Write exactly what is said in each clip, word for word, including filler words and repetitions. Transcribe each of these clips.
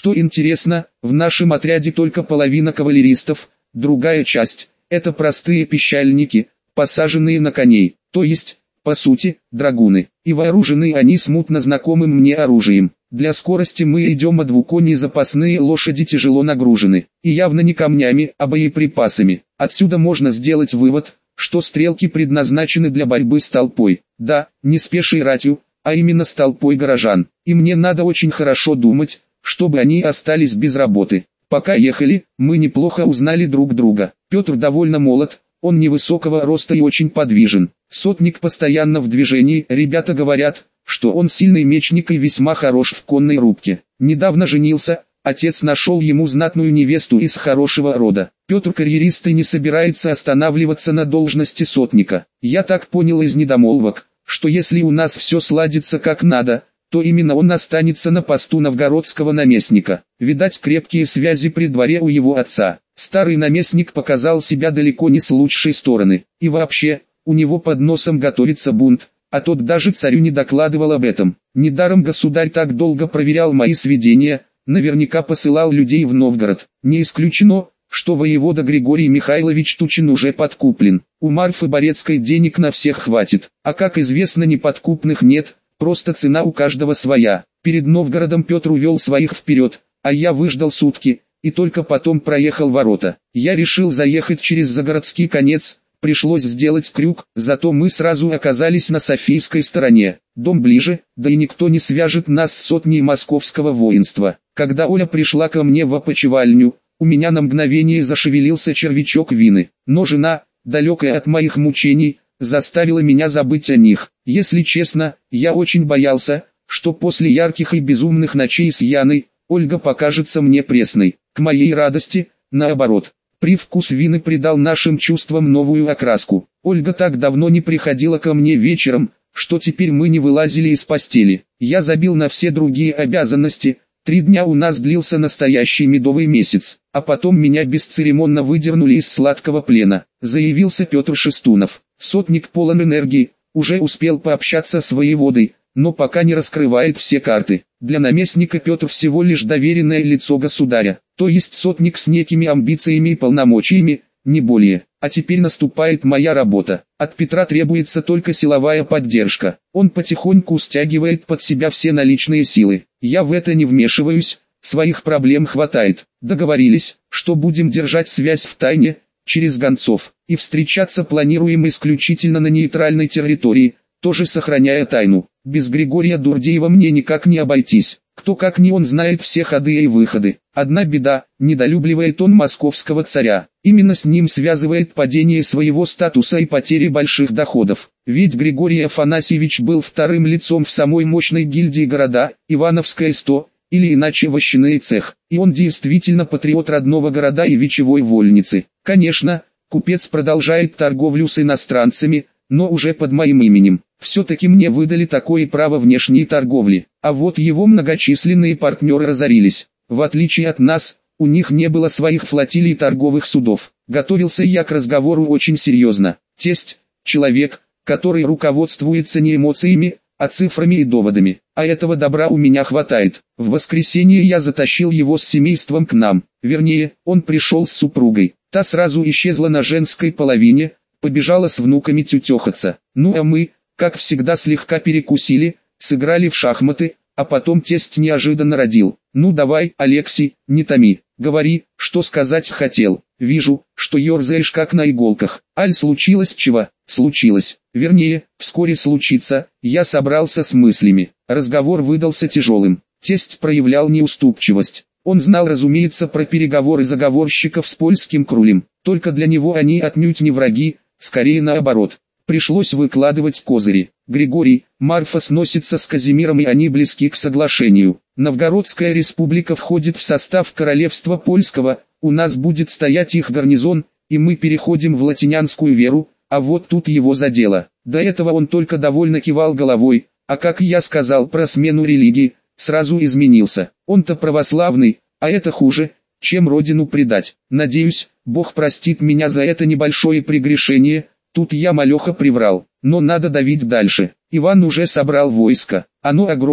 Что интересно, в нашем отряде только половина кавалеристов, другая часть – это простые пищальники, посаженные на коней, то есть, по сути, драгуны, и вооружены они смутно знакомым мне оружием. Для скорости мы идем, а двуконные запасные лошади тяжело нагружены, и явно не камнями, а боеприпасами. Отсюда можно сделать вывод, что стрелки предназначены для борьбы с толпой. Да, не с пешей ратью, а именно с толпой горожан. И мне надо очень хорошо думать, чтобы они остались без работы. Пока ехали, мы неплохо узнали друг друга. Петр довольно молод, он невысокого роста и очень подвижен. Сотник постоянно в движении, ребята говорят, что он сильный мечник и весьма хорош в конной рубке. Недавно женился, отец нашел ему знатную невесту из хорошего рода. Петр карьерист и не собирается останавливаться на должности сотника. Я так понял из недомолвок, что если у нас все сладится как надо, то именно он останется на посту новгородского наместника. Видать, крепкие связи при дворе у его отца. Старый наместник показал себя далеко не с лучшей стороны. И вообще, у него под носом готовится бунт, а тот даже царю не докладывал об этом. Недаром государь так долго проверял мои сведения, наверняка посылал людей в Новгород. Не исключено, что воевода Григорий Михайлович Тучин уже подкуплен. У Марфы Борецкой денег на всех хватит, а как известно, неподкупных нет, просто цена у каждого своя. Перед Новгородом Петр увел своих вперед, а я выждал сутки, и только потом проехал ворота. Я решил заехать через загородский конец, пришлось сделать крюк, зато мы сразу оказались на Софийской стороне. Дом ближе, да и никто не свяжет нас с сотней московского воинства. Когда Оля пришла ко мне в опочивальню, у меня на мгновение зашевелился червячок вины, но жена, далекая от моих мучений, заставила меня забыть о них. Если честно, я очень боялся, что после ярких и безумных ночей с Яной, Ольга покажется мне пресной. К моей радости, наоборот, привкус вины придал нашим чувствам новую окраску. Ольга так давно не приходила ко мне вечером, что теперь мы не вылазили из постели. Я забил на все другие обязанности. Три дня у нас длился настоящий медовый месяц, а потом меня бесцеремонно выдернули из сладкого плена. Заявился Петр Шестунов. Сотник полон энергии, уже успел пообщаться с воеводой, но пока не раскрывает все карты. Для наместника Петр всего лишь доверенное лицо государя, то есть сотник с некими амбициями и полномочиями, не более. А теперь наступает моя работа. От Петра требуется только силовая поддержка. Он потихоньку стягивает под себя все наличные силы. Я в это не вмешиваюсь, своих проблем хватает. Договорились, что будем держать связь в тайне, через гонцов, и встречаться планируем исключительно на нейтральной территории, тоже сохраняя тайну. Без Григория Дурдеева мне никак не обойтись. Кто как не он знает все ходы и выходы. Одна беда, недолюбливает он московского царя. Именно с ним связывает падение своего статуса и потери больших доходов. Ведь Григорий Афанасьевич был вторым лицом в самой мощной гильдии города, Ивановская сто, или иначе вощаный цех. И он действительно патриот родного города и вечевой вольницы. Конечно, купец продолжает торговлю с иностранцами, но уже под моим именем. Все-таки мне выдали такое право внешней торговли, а вот его многочисленные партнеры разорились. В отличие от нас, у них не было своих флотилий торговых судов. Готовился я к разговору очень серьезно. Тесть – человек, который руководствуется не эмоциями, а цифрами и доводами. А этого добра у меня хватает. В воскресенье я затащил его с семейством к нам. Вернее, он пришел с супругой. Та сразу исчезла на женской половине, побежала с внуками тютехаться. Ну а мы, как всегда, слегка перекусили, сыграли в шахматы, а потом тесть неожиданно родил. Ну давай, Алексей, не томи, говори, что сказать хотел. Вижу, что ерзаешь как на иголках. Аль, случилось чего? Случилось. Вернее, вскоре случится. Я собрался с мыслями. Разговор выдался тяжелым. Тесть проявлял неуступчивость. Он знал, разумеется, про переговоры заговорщиков с польским крулем. Только для него они отнюдь не враги, скорее наоборот. Пришлось выкладывать козыри. Григорий, Марфа сносится с Казимиром, и они близки к соглашению. Новгородская республика входит в состав королевства польского, у нас будет стоять их гарнизон, и мы переходим в латинянскую веру, а вот тут его задело. До этого он только довольно кивал головой, а как я сказал про смену религии, сразу изменился. Он-то православный, а это хуже, чем родину предать. Надеюсь, Бог простит меня за это небольшое прегрешение. Тут я малеха приврал, но надо давить дальше. Иван уже собрал войско, оно огромно,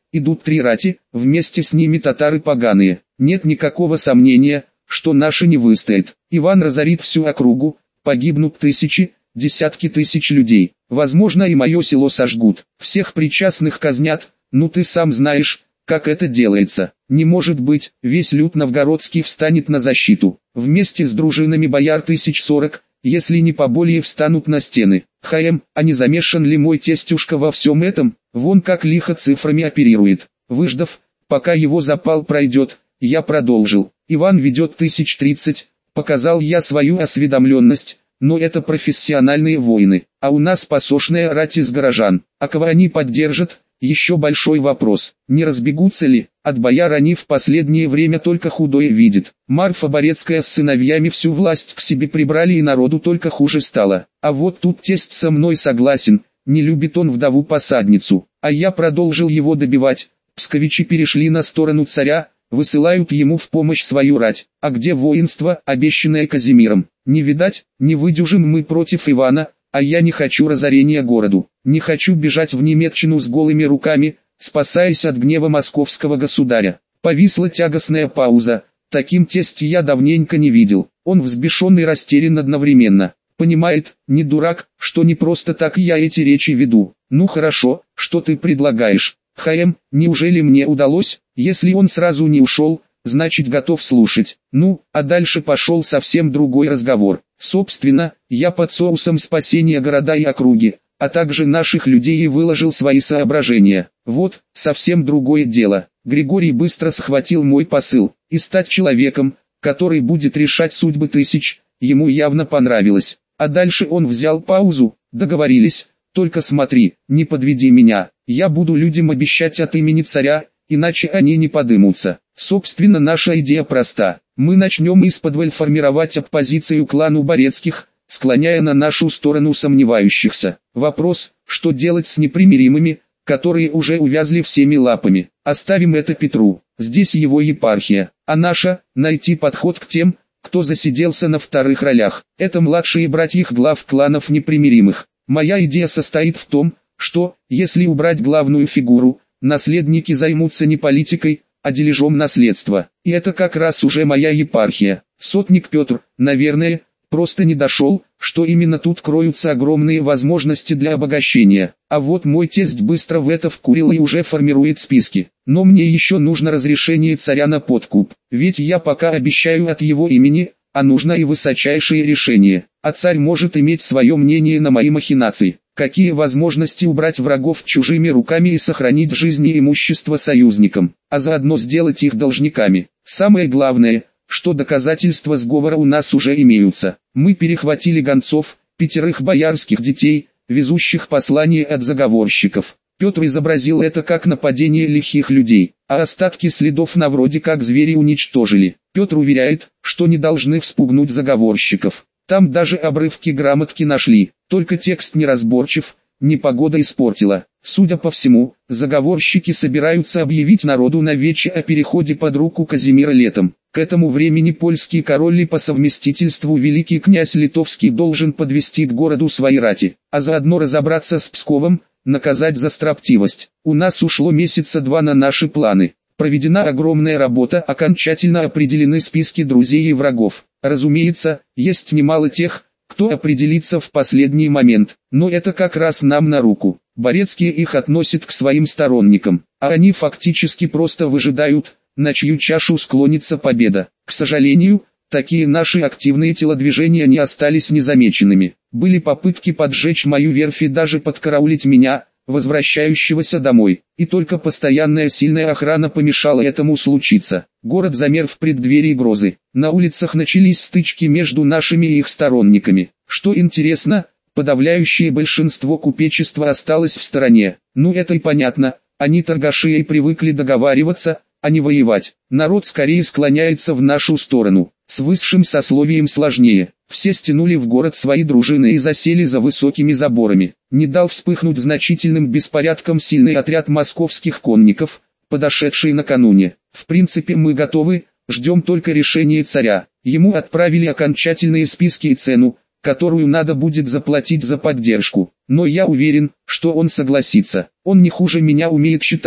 идут три рати, вместе с ними татары поганые. Нет никакого сомнения, что наши не выстоят. Иван разорит всю округу, погибнут тысячи, десятки тысяч людей. Возможно, и мое село сожгут. Всех причастных казнят, ну ты сам знаешь, как это делается. Не может быть, весь люд новгородский встанет на защиту. Вместе с дружинами бояр тысяч сорок, если не поболее, встанут на стены. Хаем, а не замешан ли мой тестюшка во всем этом? Вон как лихо цифрами оперирует. Выждав, пока его запал пройдет, я продолжил. Иван ведет тысяч тридцать, показал я свою осведомленность, но это профессиональные воины, а у нас посошная рать из горожан. А кого они поддержат? Еще большой вопрос. Не разбегутся ли? От бояр они в последнее время только худое видят. Марфа Борецкая с сыновьями всю власть к себе прибрали, и народу только хуже стало. А вот тут тесть со мной согласен, не любит он вдову-посадницу. А я продолжил его добивать. Псковичи перешли на сторону царя, высылают ему в помощь свою рать. А где воинство, обещанное Казимиром? Не видать, не выдержим мы против Ивана, а я не хочу разорения городу. Не хочу бежать в Немеччину с голыми руками, спасаясь от гнева московского государя. Повисла тягостная пауза. Таким тесть я давненько не видел. Он взбешен и растерян одновременно. Понимает, не дурак, что не просто так я эти речи веду. Ну хорошо, что ты предлагаешь? Хаем, неужели мне удалось? Если он сразу не ушел, значит готов слушать. Ну, а дальше пошел совсем другой разговор. Собственно, я под соусом спасения города и округи, а также наших людей, и выложил свои соображения. Вот, совсем другое дело. Григорий быстро схватил мой посыл. И стать человеком, который будет решать судьбы тысяч, ему явно понравилось. А дальше он взял паузу. Договорились, только смотри, не подведи меня. Я буду людям обещать от имени царя, иначе они не подымутся. Собственно, наша идея проста. Мы начнем исподволь формировать оппозицию клану Борецких, склоняя на нашу сторону сомневающихся. Вопрос, что делать с непримиримыми, которые уже увязли всеми лапами. Оставим это Петру, здесь его епархия. А наша, найти подход к тем, кто засиделся на вторых ролях. Это младшие братья глав кланов непримиримых. Моя идея состоит в том, что, если убрать главную фигуру, наследники займутся не политикой, а дележом наследства. И это как раз уже моя епархия. Сотник Петр, наверное, просто не дошел, что именно тут кроются огромные возможности для обогащения. А вот мой тесть быстро в это вкурил и уже формирует списки. Но мне еще нужно разрешение царя на подкуп. Ведь я пока обещаю от его имени, а нужно и высочайшее решение. А царь может иметь свое мнение на мои махинации. Какие возможности убрать врагов чужими руками и сохранить жизни и имущество союзникам, а заодно сделать их должниками. Самое главное, что доказательства сговора у нас уже имеются. Мы перехватили гонцов, пятерых боярских детей, везущих послание от заговорщиков. Петр изобразил это как нападение лихих людей, а остатки следов на вроде как звери уничтожили. Петр уверяет, что не должны вспугнуть заговорщиков. Там даже обрывки грамотки нашли, только текст неразборчив, непогода испортила. Судя по всему, заговорщики собираются объявить народу навече о переходе под руку Казимира летом. К этому времени польский король и по совместительству великий князь Литовский должен подвести к городу свои рати, а заодно разобраться с Псковом, наказать за строптивость. У нас ушло месяца два на наши планы. Проведена огромная работа, окончательно определены списки друзей и врагов. Разумеется, есть немало тех, кто определится в последний момент, но это как раз нам на руку. Борецкие их относят к своим сторонникам, а они фактически просто выжидают, на чью чашу склонится победа. К сожалению, такие наши активные телодвижения не остались незамеченными. Были попытки поджечь мою верфь и даже подкараулить меня, возвращающегося домой, и только постоянная сильная охрана помешала этому случиться. Город замер в преддверии грозы. На улицах начались стычки между нашими и их сторонниками. Что интересно, подавляющее большинство купечества осталось в стороне. Ну это и понятно, они торгаши и привыкли договариваться, а не воевать. Народ скорее склоняется в нашу сторону. С высшим сословием сложнее. Все стянули в город свои дружины и засели за высокими заборами. Не дал вспыхнуть значительным беспорядком сильный отряд московских конников, подошедший накануне. В принципе мы готовы, ждем только решения царя. Ему отправили окончательные списки и цену, которую надо будет заплатить за поддержку. Но я уверен, что он согласится. Он не хуже меня умеет считать,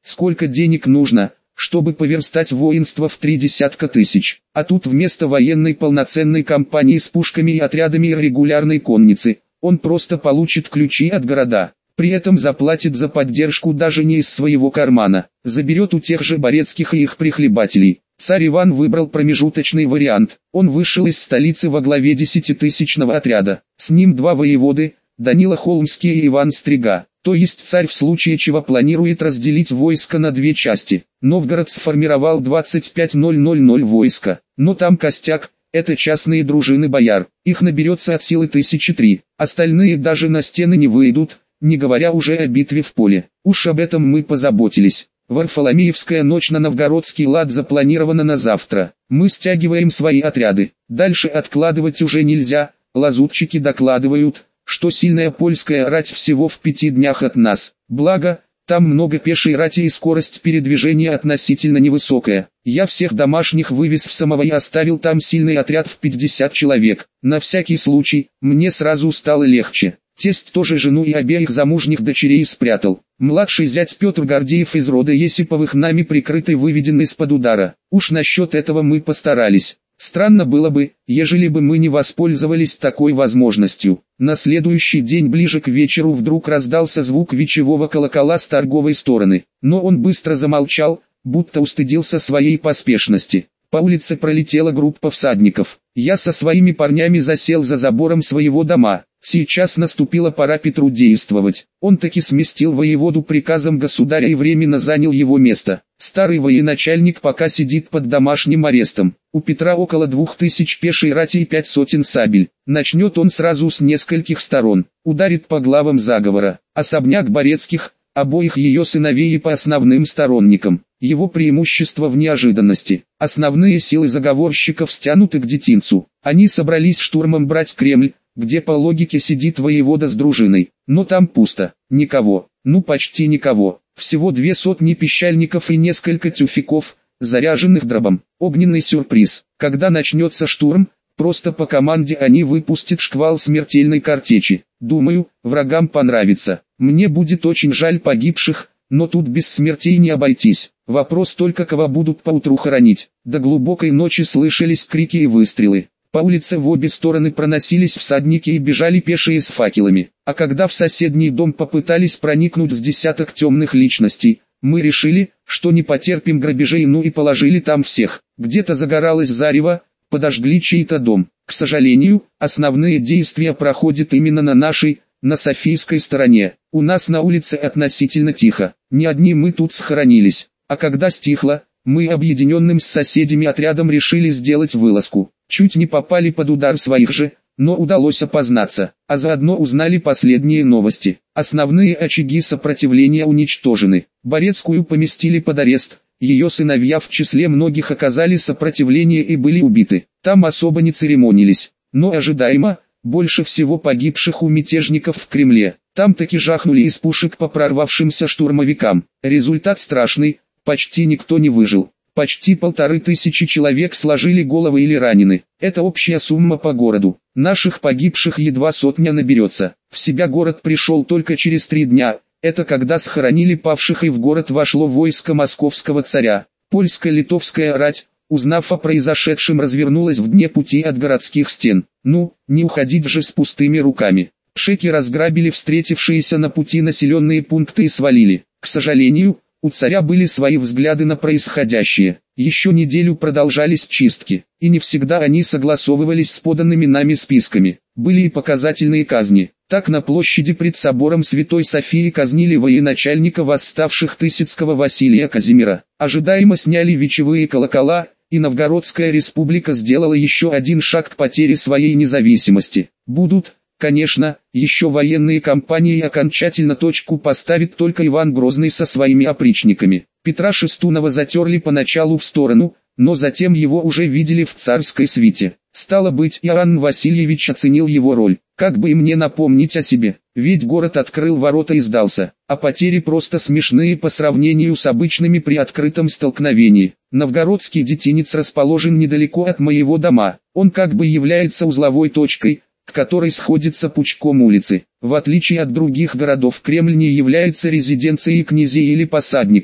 Сколько денег нужно, чтобы поверстать воинство в три десятка тысяч. А тут вместо военной полноценной кампании с пушками и отрядами регулярной конницы, он просто получит ключи от города. При этом заплатит за поддержку даже не из своего кармана, заберет у тех же Борецких и их прихлебателей. Царь Иван выбрал промежуточный вариант. Он вышел из столицы во главе десятитысячного отряда. С ним два воеводы, Данила Холмский и Иван Стрига. То есть царь в случае чего планирует разделить войско на две части. Новгород сформировал двадцать пять тысяч войска, но там костяк, это частные дружины бояр. Их наберется от силы тысячи три, остальные даже на стены не выйдут, не говоря уже о битве в поле. Уж об этом мы позаботились. Варфоломеевская ночь на новгородский лад запланирована на завтра. Мы стягиваем свои отряды. Дальше откладывать уже нельзя. Лазутчики докладывают, что сильная польская рать всего в пяти днях от нас. Благо, там много пешей рати и скорость передвижения относительно невысокая. Я всех домашних вывез в Самово и оставил там сильный отряд в пятьдесят человек. На всякий случай, мне сразу стало легче. Тесть тоже жену и обеих замужних дочерей спрятал. Младший зять Петр Гордеев из рода Есиповых нами прикрытый выведен из-под удара. Уж насчет этого мы постарались. Странно было бы, ежели бы мы не воспользовались такой возможностью. На следующий день ближе к вечеру вдруг раздался звук вечевого колокола с торговой стороны. Но он быстро замолчал, будто устыдился своей поспешности. По улице пролетела группа всадников. Я со своими парнями засел за забором своего дома. Сейчас наступила пора Петру действовать. Он таки сместил воеводу приказом государя и временно занял его место. Старый военачальник пока сидит под домашним арестом. У Петра около двух тысяч пешей рати и пять сотен сабель. Начнет он сразу с нескольких сторон. Ударит по главам заговора. Особняк Борецких, обоих ее сыновей и по основным сторонникам. Его преимущество в неожиданности. Основные силы заговорщиков стянуты к детинцу. Они собрались штурмом брать Кремль, где по логике сидит воевода с дружиной. Но там пусто, никого, ну почти никого. Всего две сотни пищальников и несколько тюфяков, заряженных дробом. Огненный сюрприз. Когда начнется штурм, просто по команде они выпустят шквал смертельной картечи. Думаю, врагам понравится. Мне будет очень жаль погибших, но тут без смертей не обойтись. Вопрос только, кого будут поутру хоронить. До глубокой ночи слышались крики и выстрелы. По улице в обе стороны проносились всадники и бежали пешие с факелами. А когда в соседний дом попытались проникнуть с десяток темных личностей, мы решили, что не потерпим грабежей, ну и положили там всех. Где-то загоралось зарево, подожгли чей-то дом. К сожалению, основные действия проходят именно на нашей, на Софийской стороне. У нас на улице относительно тихо, не одни мы тут схоронились. А когда стихло, мы объединенным с соседями отрядом решили сделать вылазку. Чуть не попали под удар своих же, но удалось опознаться, а заодно узнали последние новости. Основные очаги сопротивления уничтожены. Борецкую поместили под арест, ее сыновья в числе многих оказали сопротивление и были убиты. Там особо не церемонились, но ожидаемо, больше всего погибших у мятежников в Кремле. Там таки жахнули из пушек по прорвавшимся штурмовикам. Результат страшный, почти никто не выжил. Почти полторы тысячи человек сложили головы или ранены. Это общая сумма по городу. Наших погибших едва сотня наберется. В себя город пришел только через три дня. Это когда схоронили павших и в город вошло войско московского царя. Польско-литовская рать, узнав о произошедшем, развернулась в дне пути от городских стен. Ну, не уходить же с пустыми руками. Шеки разграбили встретившиеся на пути населенные пункты и свалили. К сожалению, у царя были свои взгляды на происходящее. Еще неделю продолжались чистки, и не всегда они согласовывались с поданными нами списками. Были и показательные казни. Так на площади пред собором Святой Софии казнили военачальника восставших Тысяцкого Василия Казимира. Ожидаемо сняли вечевые колокола, и Новгородская республика сделала еще один шаг к потере своей независимости. Будут, конечно, еще военные кампании, и окончательно точку поставит только Иван Грозный со своими опричниками. Петра Шестунова затерли поначалу в сторону, но затем его уже видели в царской свите. Стало быть, Иоанн Васильевич оценил его роль. Как бы и мне напомнить о себе, ведь город открыл ворота и сдался, а потери просто смешные по сравнению с обычными при открытом столкновении. Новгородский детинец расположен недалеко от моего дома, он как бы является узловой точкой, к которой сходится пучком улицы. В отличие от других городов, Кремль не является резиденцией князей или посадников.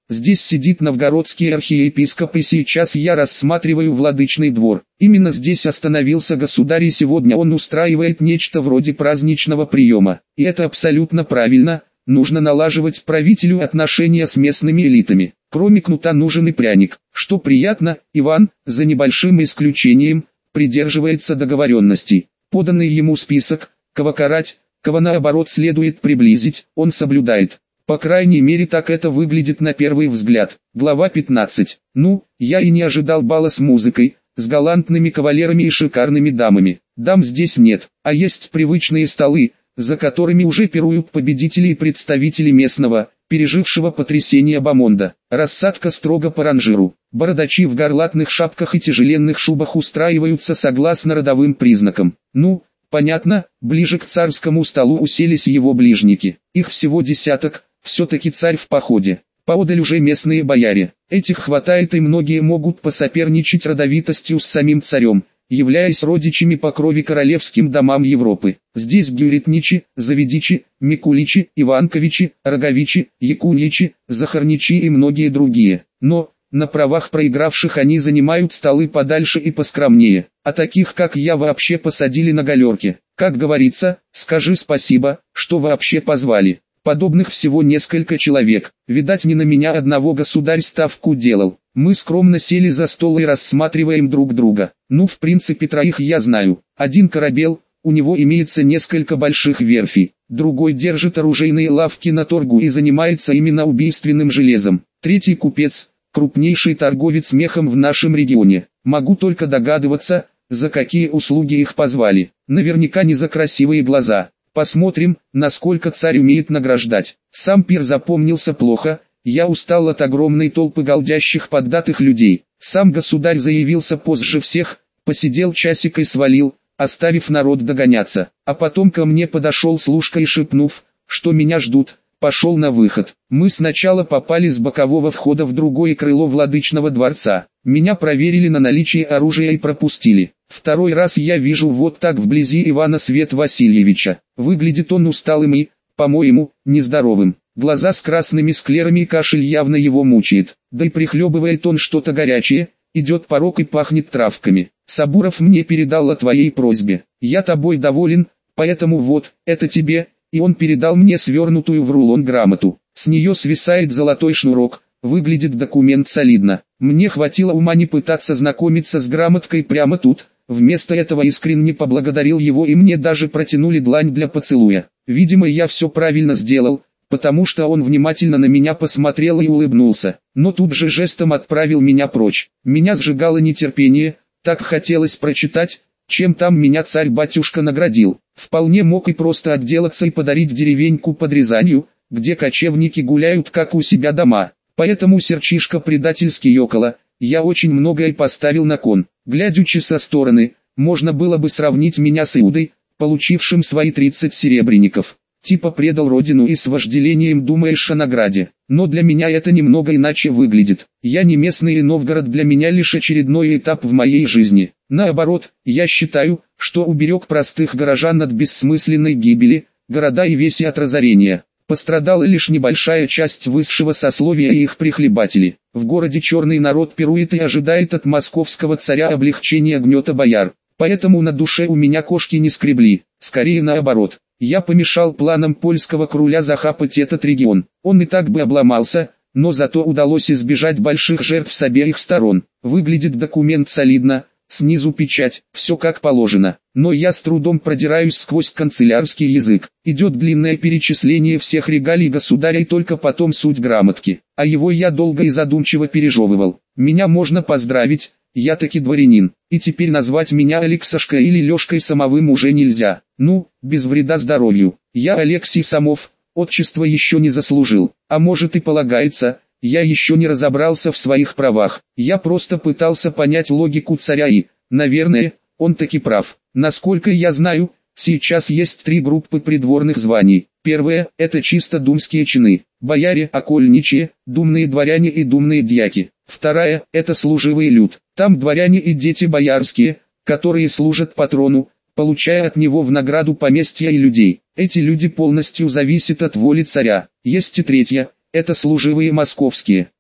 Здесь сидит новгородский архиепископ, и сейчас я рассматриваю владычный двор. Именно здесь остановился государь, и сегодня он устраивает нечто вроде праздничного приема. И это абсолютно правильно, нужно налаживать правителю отношения с местными элитами. Кроме кнута нужен и пряник. Что приятно, Иван, за небольшим исключением, придерживается договоренностей. Поданный ему список, кого карать, кого наоборот следует приблизить, он соблюдает. По крайней мере так это выглядит на первый взгляд. Глава пятнадцать. Ну, я и не ожидал бала с музыкой, с галантными кавалерами и шикарными дамами. Дам здесь нет, а есть привычные столы, за которыми уже пируют победители и представители местного, пережившего потрясение бомонда. Рассадка строго по ранжиру. Бородачи в горлатных шапках и тяжеленных шубах устраиваются согласно родовым признакам. Ну, понятно, ближе к царскому столу уселись его ближники. Их всего десяток, все-таки царь в походе. Поодаль уже местные бояре. Этих хватает, и многие могут посоперничать родовитостью с самим царем, являясь родичами по крови королевским домам Европы. Здесь Гюритничи, Заведичи, Микуличи, Иванковичи, Роговичи, Якуничи, Захарничи и многие другие. Но, на правах проигравших они занимают столы подальше и поскромнее, а таких как я вообще посадили на галерке. Как говорится, скажи спасибо, что вообще позвали. Подобных всего несколько человек. Видать, не на меня одного государь ставку делал. Мы скромно сели за стол и рассматриваем друг друга. Ну, в принципе, троих я знаю. Один корабел, у него имеется несколько больших верфей. Другой держит оружейные лавки на торгу и занимается именно убийственным железом. Третий купец, крупнейший торговец мехом в нашем регионе. Могу только догадываться, за какие услуги их позвали. Наверняка не за красивые глаза. Посмотрим, насколько царь умеет награждать. Сам пир запомнился плохо, я устал от огромной толпы голдящих поддатых людей. Сам государь заявился позже всех, посидел часик и свалил, оставив народ догоняться. А потом ко мне подошел служка и, шепнув, что меня ждут, пошел на выход. Мы сначала попали с бокового входа в другое крыло владычного дворца. Меня проверили на наличие оружия и пропустили. Второй раз я вижу вот так вблизи Ивана Свет Васильевича. Выглядит он усталым и, по-моему, нездоровым. Глаза с красными склерами и кашель явно его мучает. Да и прихлебывает он что-то горячее, идет порог и пахнет травками. Сабуров мне передал о твоей просьбе. Я тобой доволен, поэтому вот, это тебе. И он передал мне свернутую в рулон грамоту. С нее свисает золотой шнурок. Выглядит документ солидно. Мне хватило ума не пытаться знакомиться с грамоткой прямо тут. Вместо этого искренне поблагодарил его, и мне даже протянули длань для поцелуя. Видимо, я все правильно сделал, потому что он внимательно на меня посмотрел и улыбнулся. Но тут же жестом отправил меня прочь. Меня сжигало нетерпение, так хотелось прочитать, чем там меня царь-батюшка наградил. Вполне мог и просто отделаться и подарить деревеньку под Рязанью, где кочевники гуляют как у себя дома. Поэтому сердчишко предательски ёкало. Я очень многое поставил на кон. Глядячи со стороны, можно было бы сравнить меня с Иудой, получившим свои тридцать серебряников. Типа предал родину и с вожделением думаешь о награде. Но для меня это немного иначе выглядит. Я не местный, и Новгород для меня лишь очередной этап в моей жизни. Наоборот, я считаю, что уберег простых горожан от бессмысленной гибели, города и веси от разорения. Пострадала лишь небольшая часть высшего сословия и их прихлебатели. В городе черный народ пирует и ожидает от московского царя облегчения гнета бояр. Поэтому на душе у меня кошки не скребли, скорее наоборот. Я помешал планам польского короля захапать этот регион. Он и так бы обломался, но зато удалось избежать больших жертв с обеих сторон. Выглядит документ солидно. Снизу печать, все как положено, но я с трудом продираюсь сквозь канцелярский язык. Идет длинное перечисление всех регалий государя и только потом суть грамотки, а его я долго и задумчиво пережевывал. Меня можно поздравить, я таки дворянин, и теперь назвать меня Алексашкой или Лешкой Самовым уже нельзя. Ну, без вреда здоровью. Я Алексей Самов, отчество еще не заслужил, а может и полагается. Я еще не разобрался в своих правах. Я просто пытался понять логику царя и, наверное, он таки прав. Насколько я знаю, сейчас есть три группы придворных званий. Первая – это чисто думские чины, бояре, окольничие, думные дворяне и думные дьяки. Вторая – это служивый люд. Там дворяне и дети боярские, которые служат патрону, получая от него в награду поместья и людей. Эти люди полностью зависят от воли царя. Есть и третья – это служивые московские.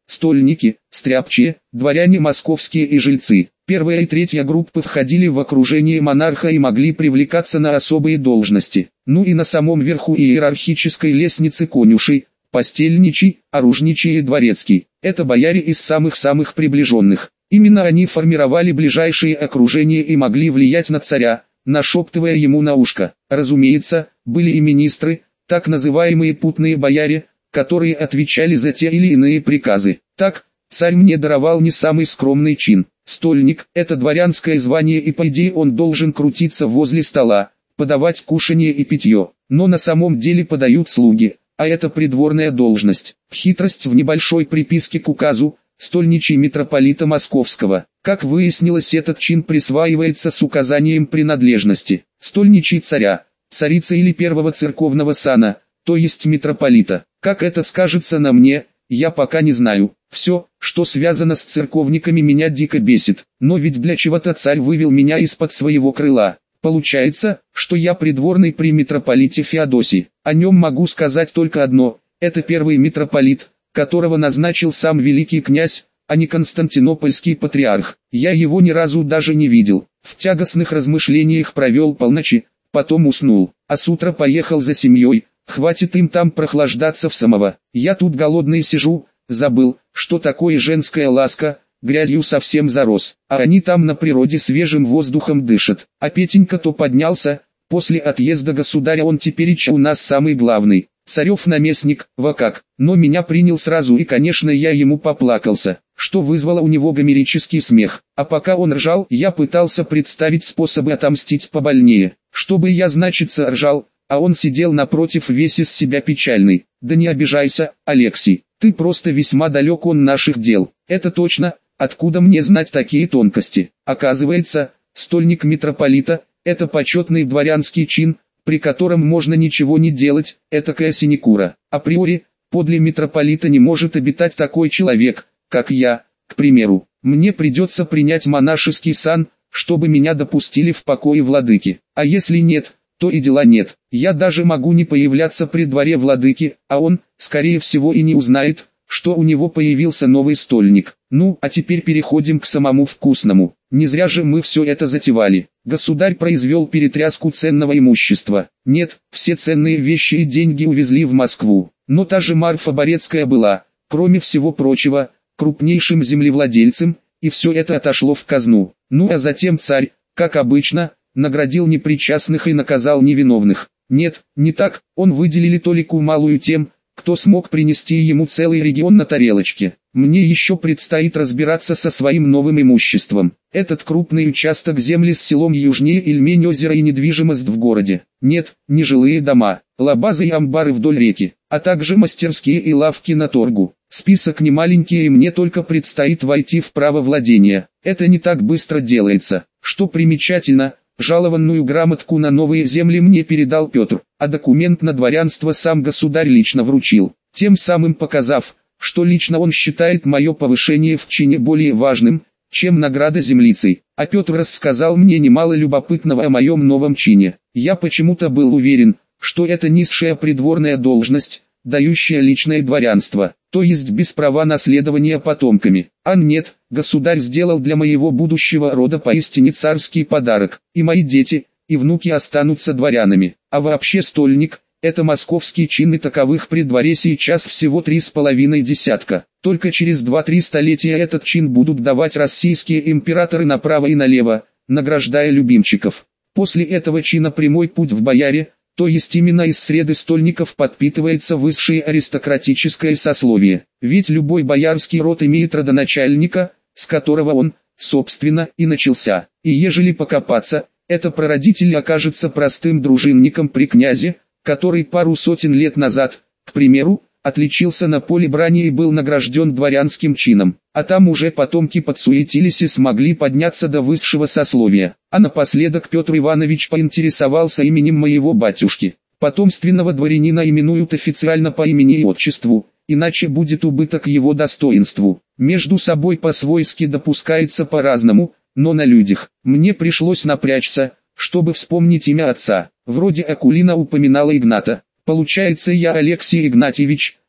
стольники, стряпчие, дворяне московские и жильцы. Первая и третья группы входили в окружение монарха и могли привлекаться на особые должности. Ну и на самом верху иерархической лестницы конюшей, постельничий, оружничий и дворецкий. Это бояре из самых-самых приближенных. Именно они формировали ближайшие окружения и могли влиять на царя, нашептывая ему на ушко. Разумеется, были и министры, так называемые путные бояре, которые отвечали за те или иные приказы. Так, царь мне даровал не самый скромный чин. Стольник – это дворянское звание, и по идее он должен крутиться возле стола, подавать кушанье и питье. Но на самом деле подают слуги, а это придворная должность. Хитрость в небольшой приписке к указу, стольничий митрополита Московского. Как выяснилось, этот чин присваивается с указанием принадлежности. Стольничий царя, царицы или первого церковного сана, то есть митрополита. Как это скажется на мне, я пока не знаю. Все, что связано с церковниками, меня дико бесит. Но ведь для чего-то царь вывел меня из-под своего крыла. Получается, что я придворный при митрополите Феодосии. О нем могу сказать только одно: это первый митрополит, которого назначил сам великий князь, а не константинопольский патриарх. Я его ни разу даже не видел. В тягостных размышлениях провел полночи, потом уснул, а с утра поехал за семьей. Хватит им там прохлаждаться в самого. Я тут голодный сижу, забыл, что такое женская ласка, грязью совсем зарос. А они там на природе свежим воздухом дышат. А Петенька то поднялся, после отъезда государя он тепереча у нас самый главный. Царев наместник, во как. Но меня принял сразу, и конечно я ему поплакался, что вызвало у него гомерический смех. А пока он ржал, я пытался представить способы отомстить побольнее. Чтобы я, значится, ржал, а он сидел напротив весь из себя печальный. Да не обижайся, Алексей, ты просто весьма далек от наших дел. Это точно, откуда мне знать такие тонкости? Оказывается, стольник митрополита – это почетный дворянский чин, при котором можно ничего не делать, этакая синекура. Априори, подле митрополита не может обитать такой человек, как я, к примеру. Мне придется принять монашеский сан, чтобы меня допустили в покое владыки. А если нет, то и дела нет. Я даже могу не появляться при дворе владыки, а он, скорее всего, и не узнает, что у него появился новый стольник. Ну, а теперь переходим к самому вкусному. Не зря же мы все это затевали. Государь произвел перетряску ценного имущества. Нет, все ценные вещи и деньги увезли в Москву. Но та же Марфа Борецкая была, кроме всего прочего, крупнейшим землевладельцем, и все это отошло в казну. Ну а затем царь, как обычно, наградил непричастных и наказал невиновных. Нет, не так, он выделили толику малую тем, кто смог принести ему целый регион на тарелочке. Мне еще предстоит разбираться со своим новым имуществом. Этот крупный участок земли с селом южнее Ильмень-озера и недвижимость в городе. Нет, не жилые дома, лабазы и амбары вдоль реки, а также мастерские и лавки на торгу. Список не маленький, и мне только предстоит войти в право владения. Это не так быстро делается. Что примечательно, жалованную грамотку на новые земли мне передал Петр, а документ на дворянство сам государь лично вручил, тем самым показав, что лично он считает мое повышение в чине более важным, чем награда землицей. А Петр рассказал мне немало любопытного о моем новом чине. Я почему-то был уверен, что это низшая придворная должность, дающая личное дворянство, то есть без права наследования потомками. А нет, государь сделал для моего будущего рода поистине царский подарок, и мои дети, и внуки останутся дворянами. А вообще стольник – это московский чин, и таковых при дворе сейчас всего три с половиной десятка. Только через два-три столетия этот чин будут давать российские императоры направо и налево, награждая любимчиков. После этого чина прямой путь в бояре, то есть именно из среды стольников подпитывается высшее аристократическое сословие. Ведь любой боярский род имеет родоначальника, с которого он, собственно, и начался. И ежели покопаться, это прародитель окажется простым дружинником при князе, который пару сотен лет назад, к примеру, отличился на поле брани и был награжден дворянским чином. А там уже потомки подсуетились и смогли подняться до высшего сословия. А напоследок Петр Иванович поинтересовался именем моего батюшки. Потомственного дворянина именуют официально по имени и отчеству, иначе будет убыток его достоинству. Между собой по-свойски допускается по-разному, но на людях. Мне пришлось напрячься, чтобы вспомнить имя отца. Вроде Акулина упоминала Игната. Получается, я Алексей Игнатьевич,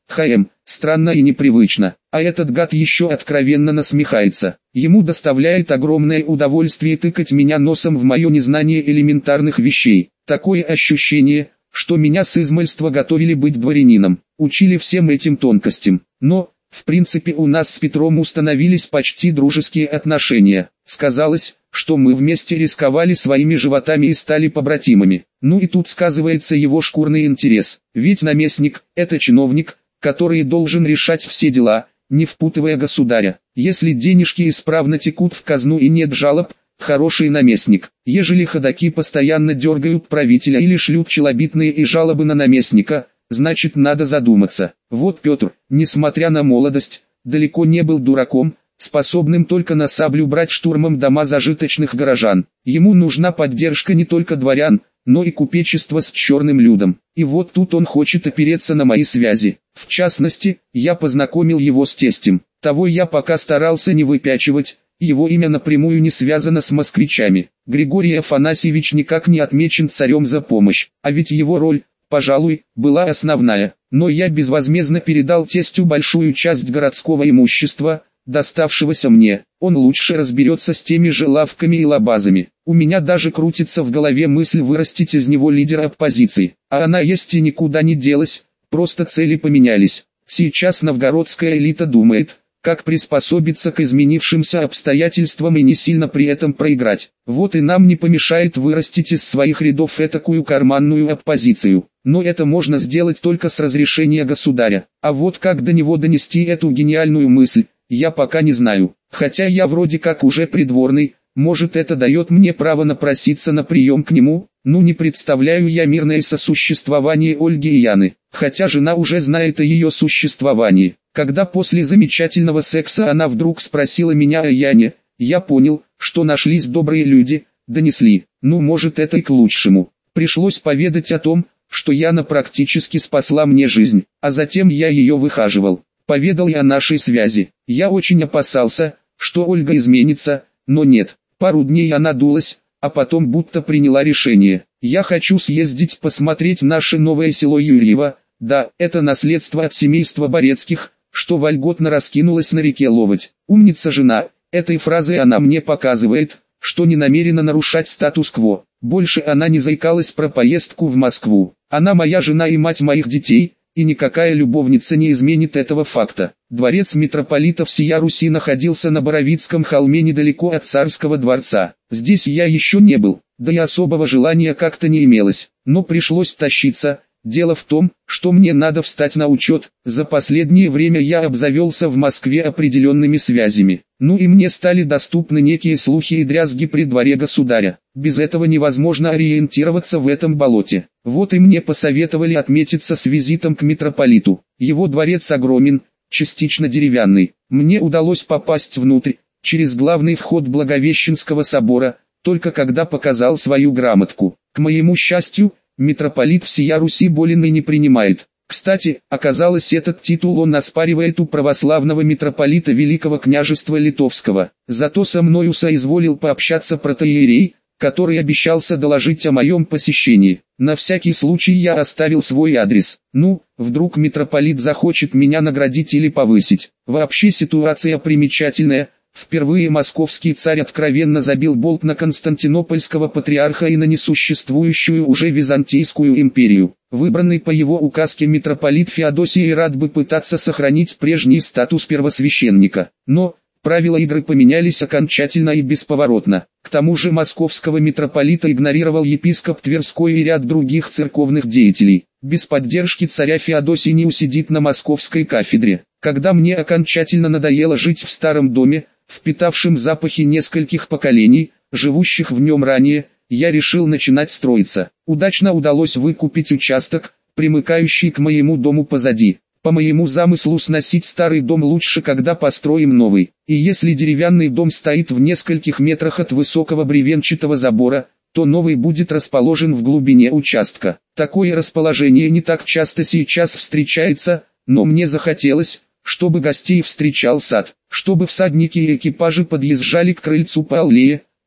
Хм, странно и непривычно. А этот гад еще откровенно насмехается. Ему доставляет огромное удовольствие тыкать меня носом в мое незнание элементарных вещей. Такое ощущение, что меня с измальства готовили быть дворянином, учили всем этим тонкостям. Но, в принципе, у нас с Петром установились почти дружеские отношения. Сказалось, что мы вместе рисковали своими животами и стали побратимами. Ну и тут сказывается его шкурный интерес. Ведь наместник – это чиновник, который должен решать все дела, не впутывая государя. Если денежки исправно текут в казну и нет жалоб, хороший наместник. Ежели ходаки постоянно дергают правителя или шлют челобитные и жалобы на наместника, значит надо задуматься. Вот Петр, несмотря на молодость, далеко не был дураком, способным только на саблю брать штурмом дома зажиточных горожан. Ему нужна поддержка не только дворян, но и купечества с черным людом. И вот тут он хочет опереться на мои связи. В частности, я познакомил его с тестем. Того я пока старался не выпячивать, его имя напрямую не связано с москвичами. Григорий Афанасьевич никак не отмечен царем за помощь, а ведь его роль, пожалуй, была основная. Но я безвозмездно передал тестю большую часть городского имущества, доставшегося мне. Он лучше разберется с теми же лавками и лабазами. У меня даже крутится в голове мысль вырастить из него лидера оппозиции. А она есть и никуда не делась, просто цели поменялись. Сейчас новгородская элита думает, как приспособиться к изменившимся обстоятельствам и не сильно при этом проиграть. Вот и нам не помешает вырастить из своих рядов этакую карманную оппозицию. Но это можно сделать только с разрешения государя. А вот как до него донести эту гениальную мысль, я пока не знаю. Хотя я вроде как уже придворный, может это дает мне право напроситься на прием к нему? Ну не представляю я мирное сосуществование Ольги и Яны, хотя жена уже знает о ее существовании. Когда после замечательного секса она вдруг спросила меня о Яне, я понял, что нашлись добрые люди, донесли. Ну может это и к лучшему. Пришлось поведать о том, что Яна практически спасла мне жизнь, а затем я ее выхаживал. Поведал я о нашей связи. Я очень опасался, что Ольга изменится, но нет. Пару дней она дулась, а потом будто приняла решение. Я хочу съездить посмотреть наше новое село Юрьево. Да, это наследство от семейства Борецких, что вольготно раскинулось на реке Ловоть. Умница жена, этой фразой она мне показывает, что не намерена нарушать статус-кво. Больше она не заикалась про поездку в Москву. Она моя жена и мать моих детей, и никакая любовница не изменит этого факта. Дворец митрополита всея Руси находился на Боровицком холме недалеко от царского дворца. Здесь я еще не был, да и особого желания как-то не имелось, но пришлось тащиться. Дело в том, что мне надо встать на учет. За последнее время я обзавелся в Москве определенными связями. Ну и мне стали доступны некие слухи и дрязги при дворе государя. Без этого невозможно ориентироваться в этом болоте. Вот и мне посоветовали отметиться с визитом к митрополиту. Его дворец огромен, частично деревянный. Мне удалось попасть внутрь, через главный вход Благовещенского собора, только когда показал свою грамотку. К моему счастью, митрополит всея Руси Болиной не принимает. Кстати, оказалось, этот титул он оспаривает у православного митрополита Великого княжества Литовского. Зато со мною соизволил пообщаться протоиерей, который обещался доложить о моем посещении. На всякий случай я оставил свой адрес. Ну, вдруг митрополит захочет меня наградить или повысить. Вообще ситуация примечательная. Впервые московский царь откровенно забил болт на константинопольского патриарха и на несуществующую уже Византийскую империю. Выбранный по его указке митрополит Феодосий рад бы пытаться сохранить прежний статус первосвященника. Но правила игры поменялись окончательно и бесповоротно. К тому же московского митрополита игнорировал епископ Тверской и ряд других церковных деятелей. Без поддержки царя Феодосий не усидит на московской кафедре. Когда мне окончательно надоело жить в старом доме, впитавшим запахи нескольких поколений, живущих в нем ранее, я решил начинать строиться. Удачно удалось выкупить участок, примыкающий к моему дому позади. По моему замыслу сносить старый дом лучше, когда построим новый. И если деревянный дом стоит в нескольких метрах от высокого бревенчатого забора, то новый будет расположен в глубине участка. Такое расположение не так часто сейчас встречается, но мне захотелось, чтобы гостей встречал сад, чтобы всадники и экипажи подъезжали к крыльцу по аллее,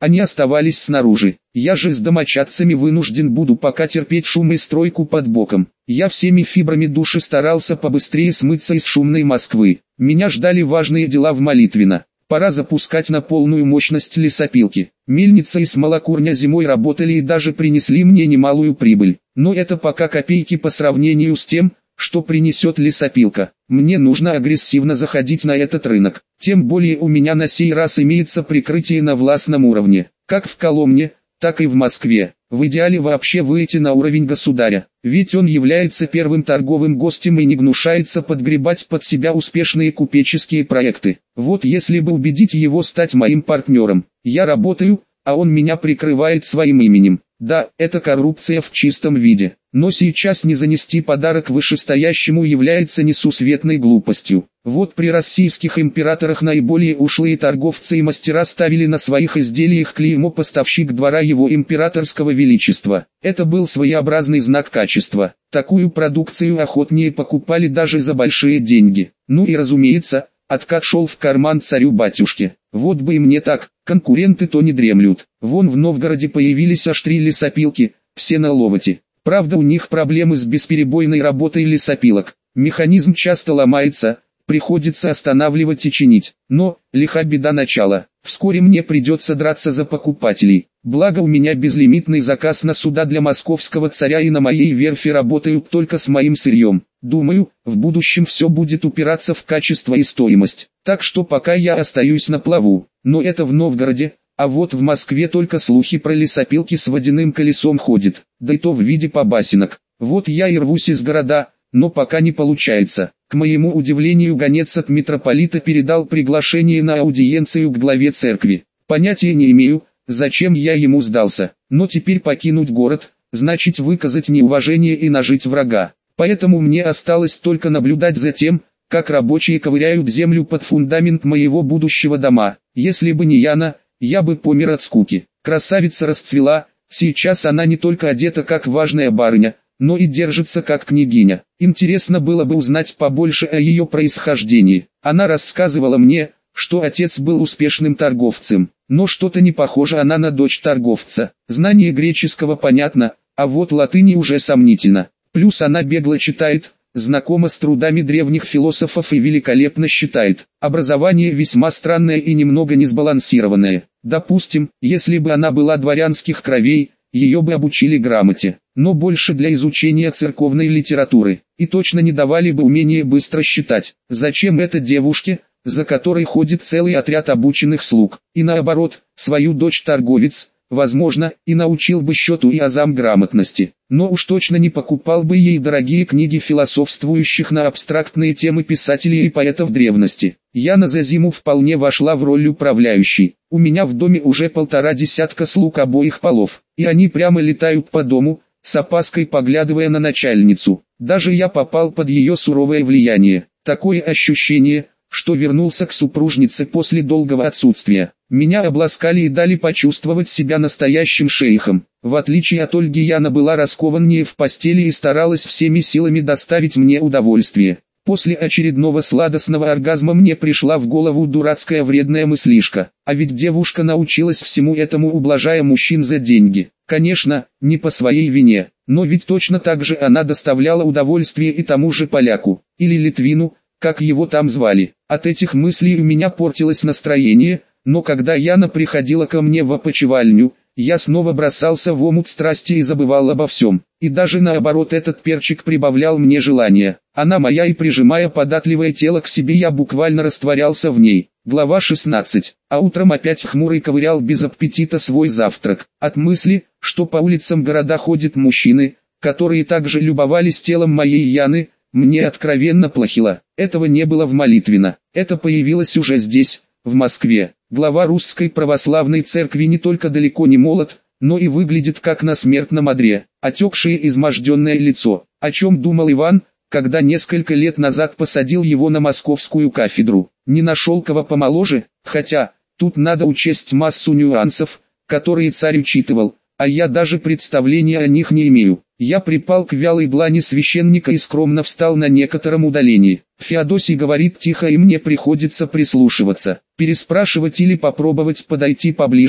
они оставались снаружи. Я же с домочадцами вынужден буду пока терпеть шум и стройку под боком. Я всеми фибрами души старался побыстрее смыться из шумной Москвы. Меня ждали важные дела в Молитвино. Пора запускать на полную мощность лесопилки. Мельница и смолокурня зимой работали и даже принесли мне немалую прибыль. Но это пока копейки по сравнению с тем, что принесет лесопилка. Мне нужно агрессивно заходить на этот рынок. Тем более у меня на сей раз имеется прикрытие на властном уровне. Как в Коломне, так и в Москве. В идеале вообще выйти на уровень государя. Ведь он является первым торговым гостем и не гнушается подгребать под себя успешные купеческие проекты. Вот если бы убедить его стать моим партнером. Я работаю, а он меня прикрывает своим именем. Да, это коррупция в чистом виде. Но сейчас не занести подарок вышестоящему является несусветной глупостью. Вот при российских императорах наиболее ушлые торговцы и мастера ставили на своих изделиях клеймо «Поставщик двора его императорского величества». Это был своеобразный знак качества. Такую продукцию охотнее покупали даже за большие деньги. Ну и разумеется, откат шел в карман царю-батюшке. Вот бы и мне так, конкуренты-то не дремлют. Вон в Новгороде появились аж три лесопилки, все на ловоте. Правда, у них проблемы с бесперебойной работой лесопилок. Механизм часто ломается, приходится останавливать и чинить. Но, лиха беда начала. Вскоре мне придется драться за покупателей. Благо у меня безлимитный заказ на суда для московского царя, и на моей верфи работают только с моим сырьем. Думаю, в будущем все будет упираться в качество и стоимость. Так что пока я остаюсь на плаву. Но это в Новгороде. А вот в Москве только слухи про лесопилки с водяным колесом ходят, да и то в виде побасенок. Вот я и рвусь из города, но пока не получается. К моему удивлению, гонец от митрополита передал приглашение на аудиенцию к главе церкви. Понятия не имею, зачем я ему сдался, но теперь покинуть город, значит выказать неуважение и нажить врага. Поэтому мне осталось только наблюдать за тем, как рабочие ковыряют землю под фундамент моего будущего дома. Если бы не Яна, я бы помер от скуки. Красавица расцвела, сейчас она не только одета как важная барыня, но и держится как княгиня. Интересно было бы узнать побольше о ее происхождении. Она рассказывала мне, что отец был успешным торговцем, но что-то не похоже она на дочь торговца. Знание греческого понятно, а вот латыни уже сомнительно. Плюс она бегло читает, знакома с трудами древних философов и великолепно считает. Образование весьма странное и немного несбалансированное. Допустим, если бы она была дворянских кровей, ее бы обучили грамоте, но больше для изучения церковной литературы, и точно не давали бы умение быстро считать. Зачем это девушке, за которой ходит целый отряд обученных слуг? И наоборот, свою дочь торговец, возможно, и научил бы счету и азам грамотности, но уж точно не покупал бы ей дорогие книги философствующих на абстрактные темы писателей и поэтов древности. Яна за зиму вполне вошла в роль управляющей. У меня в доме уже полтора десятка слуг обоих полов, и они прямо летают по дому, с опаской поглядывая на начальницу. Даже я попал под ее суровое влияние. Такое ощущение, что вернулся к супружнице после долгого отсутствия. Меня обласкали и дали почувствовать себя настоящим шейхом. В отличие от Ольги, Яна была раскованнее в постели и старалась всеми силами доставить мне удовольствие. После очередного сладостного оргазма мне пришла в голову дурацкая вредная мыслишка. А ведь девушка научилась всему этому, ублажая мужчин за деньги. Конечно, не по своей вине, но ведь точно так же она доставляла удовольствие и тому же поляку, или литвину, как его там звали. От этих мыслей у меня портилось настроение, но когда Яна приходила ко мне в опочивальню, я снова бросался в омут страсти и забывал обо всем. И даже наоборот, этот перчик прибавлял мне желания. Она моя, и прижимая податливое тело к себе, я буквально растворялся в ней. Глава шестнадцать. А утром опять хмурый ковырял без аппетита свой завтрак. От мысли, что по улицам города ходят мужчины, которые также любовались телом моей Яны, мне откровенно плохило. Этого не было в Молитвино. Это появилось уже здесь, в Москве. Глава Русской Православной Церкви не только далеко не молод, но и выглядит как на смертном одре. Отекшее изможденное лицо. О чем думал Иван, когда несколько лет назад посадил его на московскую кафедру? Не нашел кого помоложе, хотя, тут надо учесть массу нюансов, которые царь учитывал, а я даже представления о них не имею. Я припал к вялой длани священника и скромно встал на некотором удалении. Феодосий говорит тихо, и мне приходится прислушиваться, переспрашивать или попробовать подойти поближе,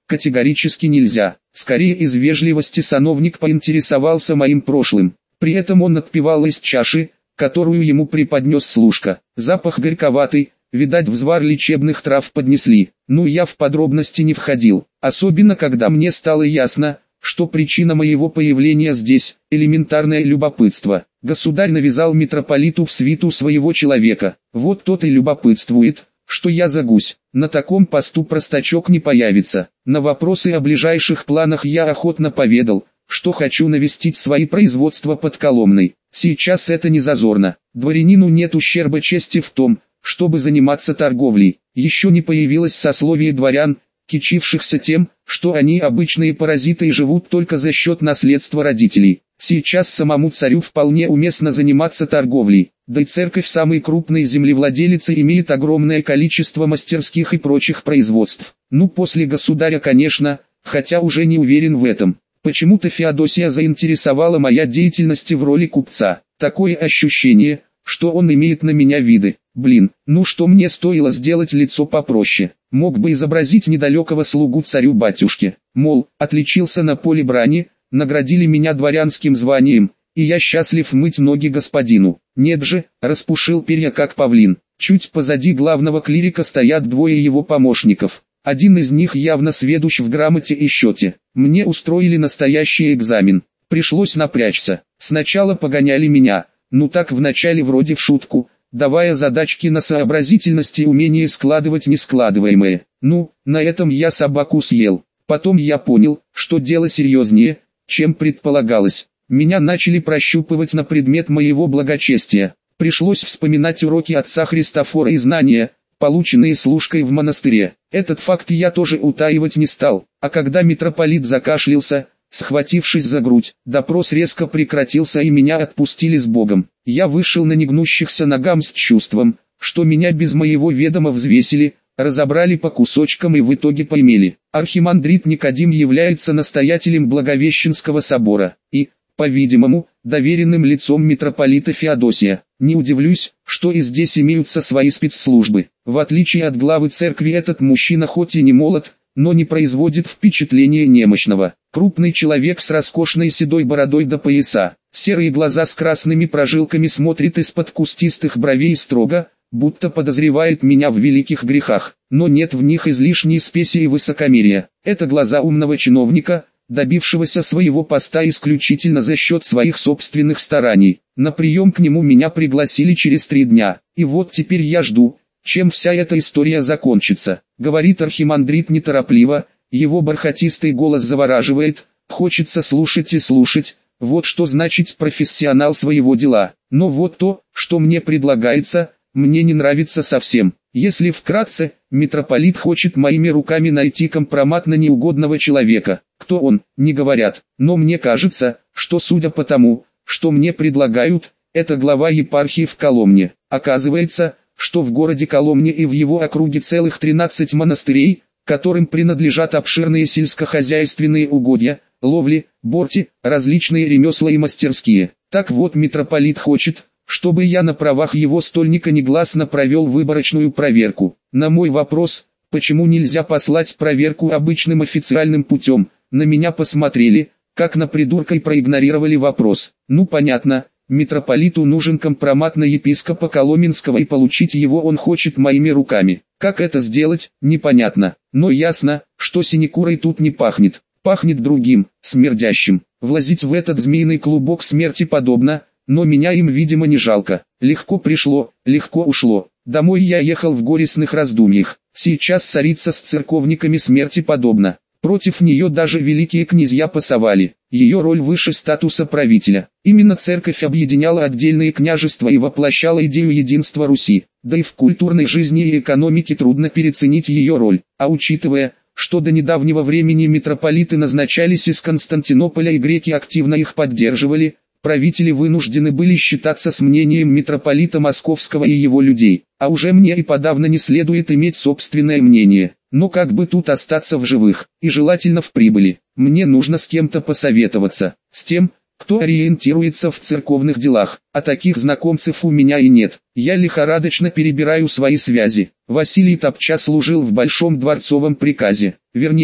Категорически нельзя. Скорее из вежливости сановник поинтересовался моим прошлым. При этом он отпивал из чаши, которую ему преподнес служка. Запах горьковатый, видать взвар лечебных трав поднесли. Ну я в подробности не входил, особенно когда мне стало ясно, что причина моего появления здесь – элементарное любопытство. Государь навязал митрополиту в свиту своего человека. Вот тот и любопытствует, что я за гусь. На таком посту простачок не появится. На вопросы о ближайших планах я охотно поведал, что хочу навестить свои производства под Коломной. Сейчас это не зазорно. Дворянину нет ущерба чести в том, чтобы заниматься торговлей. Еще не появилось сословие дворян, кичившихся тем, что они обычные паразиты и живут только за счет наследства родителей. Сейчас самому царю вполне уместно заниматься торговлей, да и церковь, самый крупный землевладелец, имеет огромное количество мастерских и прочих производств. Ну после государя, конечно, хотя уже не уверен в этом. Почему-то Феодосия заинтересовала моя деятельность в роли купца. Такое ощущение, что он имеет на меня виды. Блин, ну что мне стоило сделать лицо попроще? Мог бы изобразить недалекого слугу царю-батюшке. Мол, отличился на поле брани, наградили меня дворянским званием, и я счастлив мыть ноги господину. Нет же, распушил перья как павлин. Чуть позади главного клирика стоят двое его помощников. Один из них явно сведущ в грамоте и счете. Мне устроили настоящий экзамен. Пришлось напрячься. Сначала погоняли меня, ну так вначале вроде в шутку, давая задачки на сообразительность и умение складывать нескладываемое. Ну, на этом я собаку съел. Потом я понял, что дело серьезнее, чем предполагалось. Меня начали прощупывать на предмет моего благочестия. Пришлось вспоминать уроки отца Христофора и знания, полученные служкой в монастыре. Этот факт я тоже утаивать не стал, а когда митрополит закашлялся, схватившись за грудь, допрос резко прекратился и меня отпустили с Богом. Я вышел на негнущихся ногам с чувством, что меня без моего ведома взвесили, разобрали по кусочкам и в итоге поимели. Архимандрит Никодим является настоятелем Благовещенского собора и, по-видимому, доверенным лицом митрополита Феодосия. Не удивлюсь, что и здесь имеются свои спецслужбы. В отличие от главы церкви, этот мужчина хоть и не молод, но не производит впечатления немощного. Крупный человек с роскошной седой бородой до пояса. Серые глаза с красными прожилками смотрит из-под кустистых бровей строго, будто подозревает меня в великих грехах, но нет в них излишней спеси и высокомерия. Это глаза умного чиновника, добившегося своего поста исключительно за счет своих собственных стараний. На прием к нему меня пригласили через три дня, и вот теперь я жду, чем вся эта история закончится. Говорит архимандрит неторопливо, его бархатистый голос завораживает, хочется слушать и слушать, вот что значит профессионал своего дела. Но вот то, что мне предлагается, мне не нравится совсем. Если вкратце, митрополит хочет моими руками найти компромат на неугодного человека. Кто он, не говорят, но мне кажется, что судя по тому, что мне предлагают, это глава епархии в Коломне. Оказывается, что в городе Коломне и в его округе целых тринадцать монастырей, которым принадлежат обширные сельскохозяйственные угодья, ловли, борти, различные ремесла и мастерские. Так вот, митрополит хочет, чтобы я на правах его стольника негласно провел выборочную проверку. На мой вопрос, почему нельзя послать проверку обычным официальным путем, на меня посмотрели, как на придурка, и проигнорировали вопрос. Ну понятно, митрополиту нужен компромат на епископа Коломенского, и получить его он хочет моими руками. Как это сделать, непонятно, но ясно, что синекурой тут не пахнет. Пахнет другим, смердящим. Влазить в этот змеиный клубок смерти подобно, но меня им, видимо, не жалко. Легко пришло, легко ушло. Домой я ехал в горестных раздумьях. Сейчас царица с церковниками смерти подобна. Против нее даже великие князья пасовали. Ее роль выше статуса правителя. Именно церковь объединяла отдельные княжества и воплощала идею единства Руси. Да и в культурной жизни и экономике трудно переоценить ее роль. А учитывая, что до недавнего времени митрополиты назначались из Константинополя и греки активно их поддерживали, правители вынуждены были считаться с мнением митрополита Московского и его людей. А уже мне и подавно не следует иметь собственное мнение. Но как бы тут остаться в живых, и желательно в прибыли, мне нужно с кем-то посоветоваться, с тем, кто ориентируется в церковных делах, а таких знакомцев у меня и нет. Я лихорадочно перебираю свои связи. Василий Топча служил в Большом дворцовом приказе, вернее,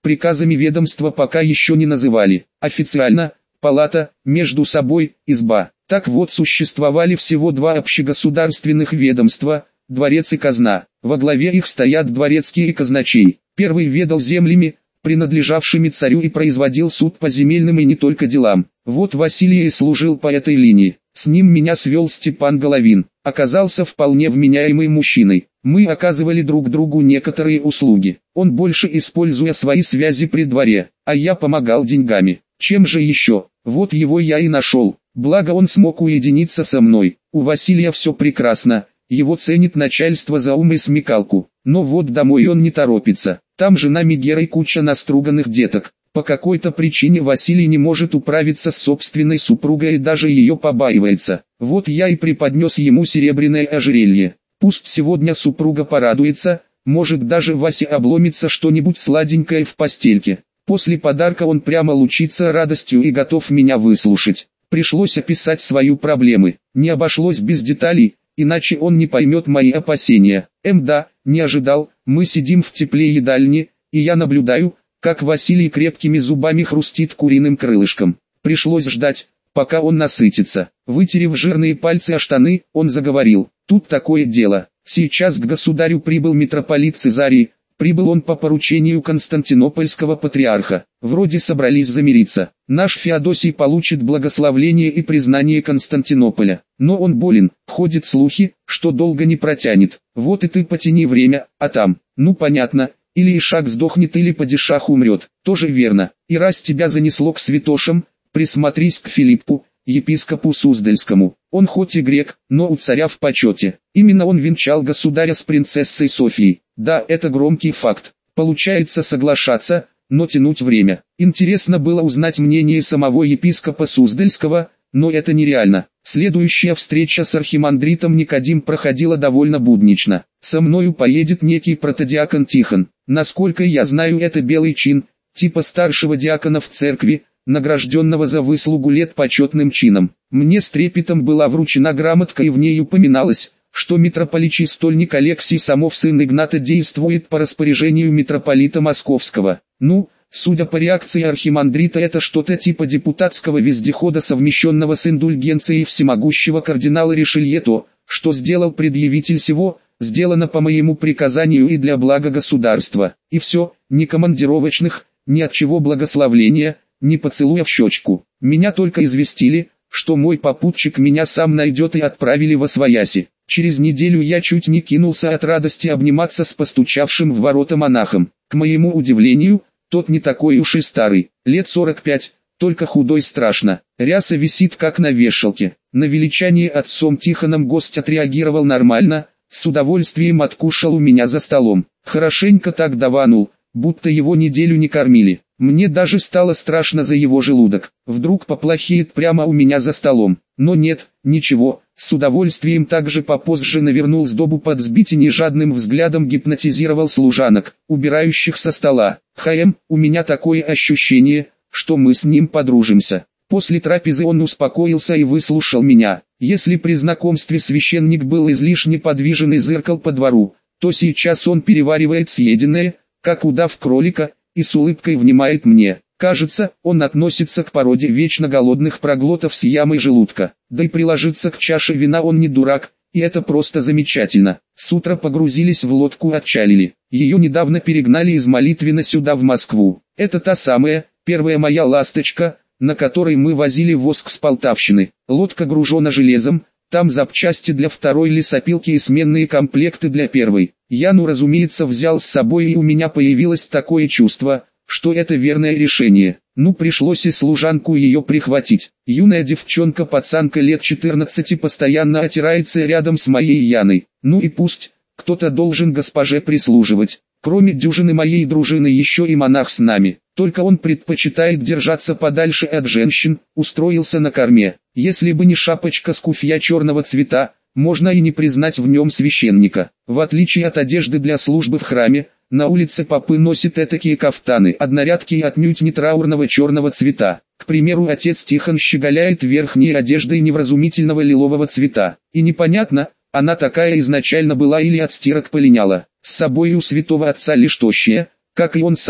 приказами ведомства пока еще не называли. Официально – палата, между собой – изба. Так вот, существовали всего два общегосударственных ведомства – дворец и казна. Во главе их стоят дворецкий и казначей. Первый ведал землями, принадлежавшими царю, и производил суд по земельным и не только делам. Вот Василий и служил по этой линии. С ним меня свел Степан Головин. Оказался вполне вменяемый мужчиной. Мы оказывали друг другу некоторые услуги. Он больше, используя свои связи при дворе, а я помогал деньгами. Чем же еще? Вот его я и нашел. Благо он смог уединиться со мной. У Василия все прекрасно. Его ценит начальство за ум и смекалку. Но вот домой он не торопится. Там жена Мегера и куча наструганных деток. По какой-то причине Василий не может управиться с собственной супругой и даже ее побаивается. Вот я и преподнес ему серебряное ожерелье. Пусть сегодня супруга порадуется, может даже Васе обломится что-нибудь сладенькое в постельке. После подарка он прямо лучится радостью и готов меня выслушать. Пришлось описать свои проблемы. Не обошлось без деталей, иначе он не поймет мои опасения. Эм да, не ожидал. Мы сидим в тепле едальни, и я наблюдаю, как Василий крепкими зубами хрустит куриным крылышком. Пришлось ждать, пока он насытится. Вытерев жирные пальцы о штаны, он заговорил. Тут такое дело. Сейчас к государю прибыл митрополит Цезарий. Прибыл он по поручению константинопольского патриарха. Вроде собрались замириться. Наш Феодосий получит благословление и признание Константинополя. Но он болен, ходят слухи, что долго не протянет. Вот и ты потяни время, а там, ну понятно, или Ишак сдохнет, или падишах умрет. Тоже верно. И раз тебя занесло к святошам, присмотрись к Филиппу, епископу Суздальскому. Он хоть и грек, но у царя в почете. Именно он венчал государя с принцессой Софией. Да, это громкий факт. Получается соглашаться, но тянуть время. Интересно было узнать мнение самого епископа Суздальского, но это нереально. Следующая встреча с архимандритом Никодим проходила довольно буднично. Со мною поедет некий протодиакон Тихон. Насколько я знаю, это белый чин, типа старшего диакона в церкви, награжденного за выслугу лет почетным чином. Мне с трепетом была вручена грамотка, и в ней упоминалось, что митрополичий стольник Алексий Самов, сын Игната, действует по распоряжению митрополита Московского. Ну, судя по реакции архимандрита, это что-то типа депутатского вездехода, совмещенного с индульгенцией всемогущего кардинала Ришелье. То, что сделал предъявитель сего, сделано по моему приказанию и для блага государства. И все, ни командировочных, ни от чего благословления, ни поцелуя в щечку. Меня только известили, что мой попутчик меня сам найдет, и отправили восвояси. Через неделю я чуть не кинулся от радости обниматься с постучавшим в ворота монахом. К моему удивлению, тот не такой уж и старый, лет сорок пять, только худой страшно. Ряса висит как на вешалке. На величание отцом Тихоном гость отреагировал нормально, с удовольствием откушал у меня за столом. Хорошенько так даванул, будто его неделю не кормили. Мне даже стало страшно за его желудок. Вдруг поплохеет прямо у меня за столом. Но нет, ничего, с удовольствием также попозже навернул сдобу под сбитень и жадным взглядом гипнотизировал служанок, убирающих со стола. Хаем, у меня такое ощущение, что мы с ним подружимся. После трапезы он успокоился и выслушал меня. Если при знакомстве священник был излишне подвижен и зыркал по двору, то сейчас он переваривает съеденное, как удав кролика, и с улыбкой внимает мне. Кажется, он относится к породе вечно голодных проглотов с ямой желудка. Да и приложиться к чаше вина он не дурак, и это просто замечательно. С утра погрузились в лодку и отчалили. Ее недавно перегнали из Молитвина сюда в Москву. Это та самая, первая моя ласточка, на которой мы возили воск с Полтавщины. Лодка гружена железом, там запчасти для второй лесопилки и сменные комплекты для первой. Я, ну разумеется, взял с собой, и у меня появилось такое чувство, что это верное решение. Ну пришлось и служанку ее прихватить. Юная девчонка-пацанка лет четырнадцати постоянно отирается рядом с моей Яной. Ну и пусть, кто-то должен госпоже прислуживать. Кроме дюжины моей дружины еще и монах с нами. Только он предпочитает держаться подальше от женщин, устроился на корме. Если бы не шапочка с куфья черного цвета, можно и не признать в нем священника. В отличие от одежды для службы в храме, на улице попы носят этакие кафтаны, однорядки и отнюдь не траурного черного цвета. К примеру, отец Тихон щеголяет верхней одеждой невразумительного лилового цвета. И непонятно, она такая изначально была или от стирок полиняла. С собой у святого отца лишь тощая, как и он сам,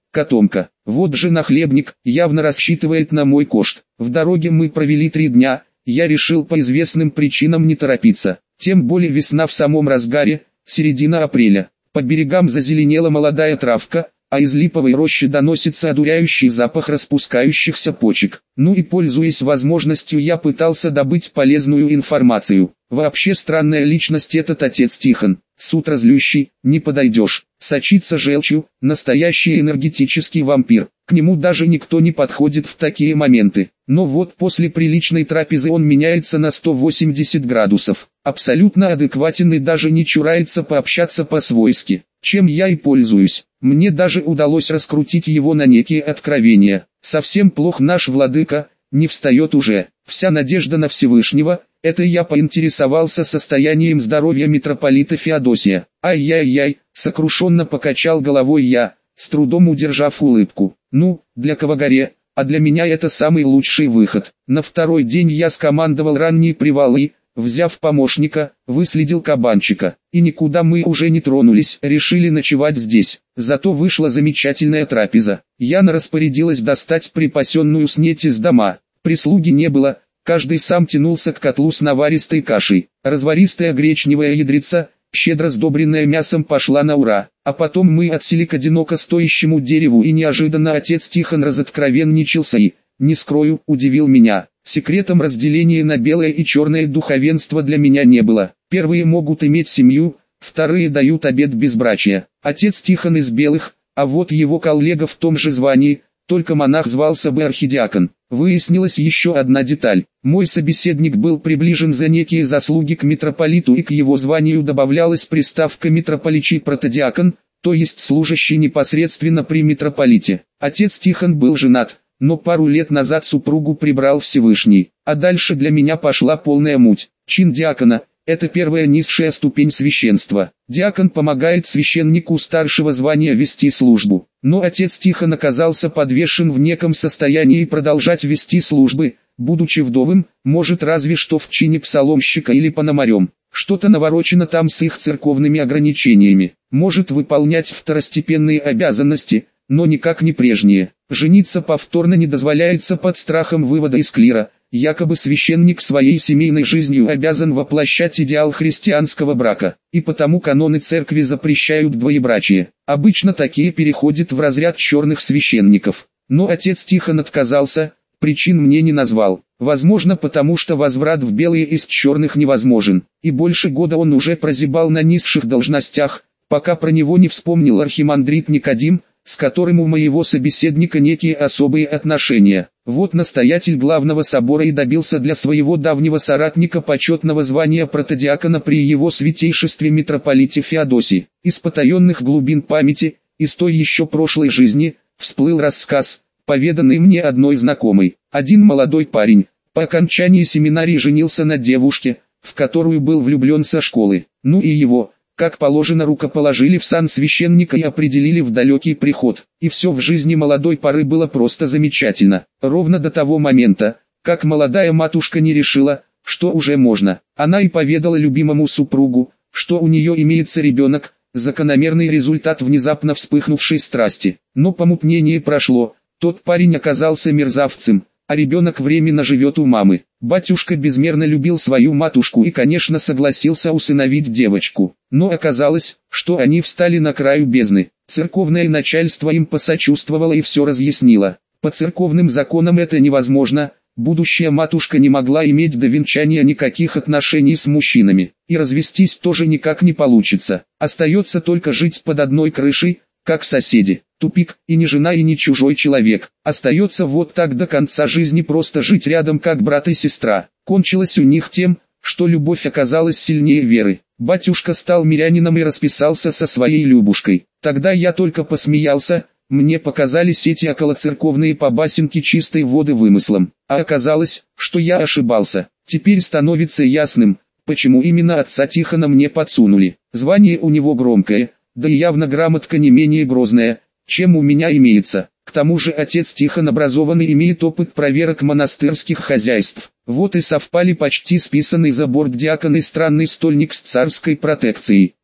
котомка. Вот же нахлебник, явно рассчитывает на мой кошт. В дороге мы провели три дня, я решил по известным причинам не торопиться. Тем более весна в самом разгаре, середина апреля. По берегам зазеленела молодая травка, а из липовой рощи доносится одуряющий запах распускающихся почек. Ну и пользуясь возможностью, я пытался добыть полезную информацию. Вообще странная личность этот отец Тихон. С утра злющий, не подойдешь, сочится желчью, настоящий энергетический вампир. К нему даже никто не подходит в такие моменты. Но вот после приличной трапезы он меняется на сто восемьдесят градусов. Абсолютно адекватен и даже не чурается пообщаться по-свойски. Чем я и пользуюсь. Мне даже удалось раскрутить его на некие откровения. Совсем плох наш владыка, не встает уже. Вся надежда на Всевышнего. Это я поинтересовался состоянием здоровья митрополита Феодосия. Ай-яй-яй, сокрушенно покачал головой я, с трудом удержав улыбку. Ну, для Кавагаре, а для меня это самый лучший выход. На второй день я скомандовал ранние привалы, взяв помощника, выследил кабанчика. И никуда мы уже не тронулись, решили ночевать здесь. Зато вышла замечательная трапеза. Яна распорядилась достать припасенную снеть из дома. Прислуги не было. Каждый сам тянулся к котлу с наваристой кашей. Разваристая гречневая ядрица, щедро сдобренная мясом, пошла на ура. А потом мы отсели к одиноко стоящему дереву, и неожиданно отец Тихон разоткровенничался и, не скрою, удивил меня. Секретом разделения на белое и черное духовенство для меня не было. Первые могут иметь семью, вторые дают обет безбрачия. Отец Тихон из белых, а вот его коллега в том же звании, только монах, звался бы архидиакон. Выяснилась еще одна деталь. Мой собеседник был приближен за некие заслуги к митрополиту, и к его званию добавлялась приставка митрополичий протодиакон, то есть служащий непосредственно при митрополите. Отец Тихон был женат, но пару лет назад супругу прибрал Всевышний. А дальше для меня пошла полная муть. Чин диакона – это первая низшая ступень священства. Диакон помогает священнику старшего звания вести службу. Но отец Тихон оказался подвешен в неком состоянии, и продолжать вести службы, будучи вдовым, может разве что в чине псаломщика или пономарем. Что-то наворочено там с их церковными ограничениями. Может выполнять второстепенные обязанности, но никак не прежние. Жениться повторно не дозволяется под страхом вывода из клира. Якобы священник своей семейной жизнью обязан воплощать идеал христианского брака, и потому каноны церкви запрещают двоебрачие. Обычно такие переходят в разряд черных священников. Но отец Тихон отказался, причин мне не назвал. Возможно, потому что возврат в белые из черных невозможен, и больше года он уже прозябал на низших должностях, пока про него не вспомнил архимандрит Никодим, с которым у моего собеседника некие особые отношения. Вот настоятель главного собора и добился для своего давнего соратника почетного звания протодиакона при его святейшестве митрополите Феодосии. Из потаенных глубин памяти, из той еще прошлой жизни, всплыл рассказ, поведанный мне одной знакомой. Один молодой парень, по окончании семинарии женился на девушке, в которую был влюблен со школы. Ну и его, как положено, рукоположили в сан священника и определили в далекий приход. И все в жизни молодой поры было просто замечательно. Ровно до того момента, как молодая матушка не решила, что уже можно. Она и поведала любимому супругу, что у нее имеется ребенок, закономерный результат внезапно вспыхнувшей страсти. Но помутнение прошло, тот парень оказался мерзавцем, а ребенок временно живет у мамы. Батюшка безмерно любил свою матушку и, конечно, согласился усыновить девочку. Но оказалось, что они встали на краю бездны. Церковное начальство им посочувствовало и все разъяснило. По церковным законам это невозможно, будущая матушка не могла иметь до венчания никаких отношений с мужчинами. И развестись тоже никак не получится. Остается только жить под одной крышей, как соседи. Тупик, и не жена, и не чужой человек. Остается вот так до конца жизни, просто жить рядом как брат и сестра. Кончилось у них тем, что любовь оказалась сильнее веры. Батюшка стал мирянином и расписался со своей Любушкой. Тогда я только посмеялся, мне показались эти околоцерковные побасенки чистой воды вымыслом. А оказалось, что я ошибался. Теперь становится ясным, почему именно отца Тихона мне подсунули. Звание у него громкое, да и явно грамотка не менее грозная, чем у меня имеется. К тому же отец Тихон образованный, имеет опыт проверок монастырских хозяйств. Вот и совпали почти списанный за борт диакон и странный стольник с царской протекцией.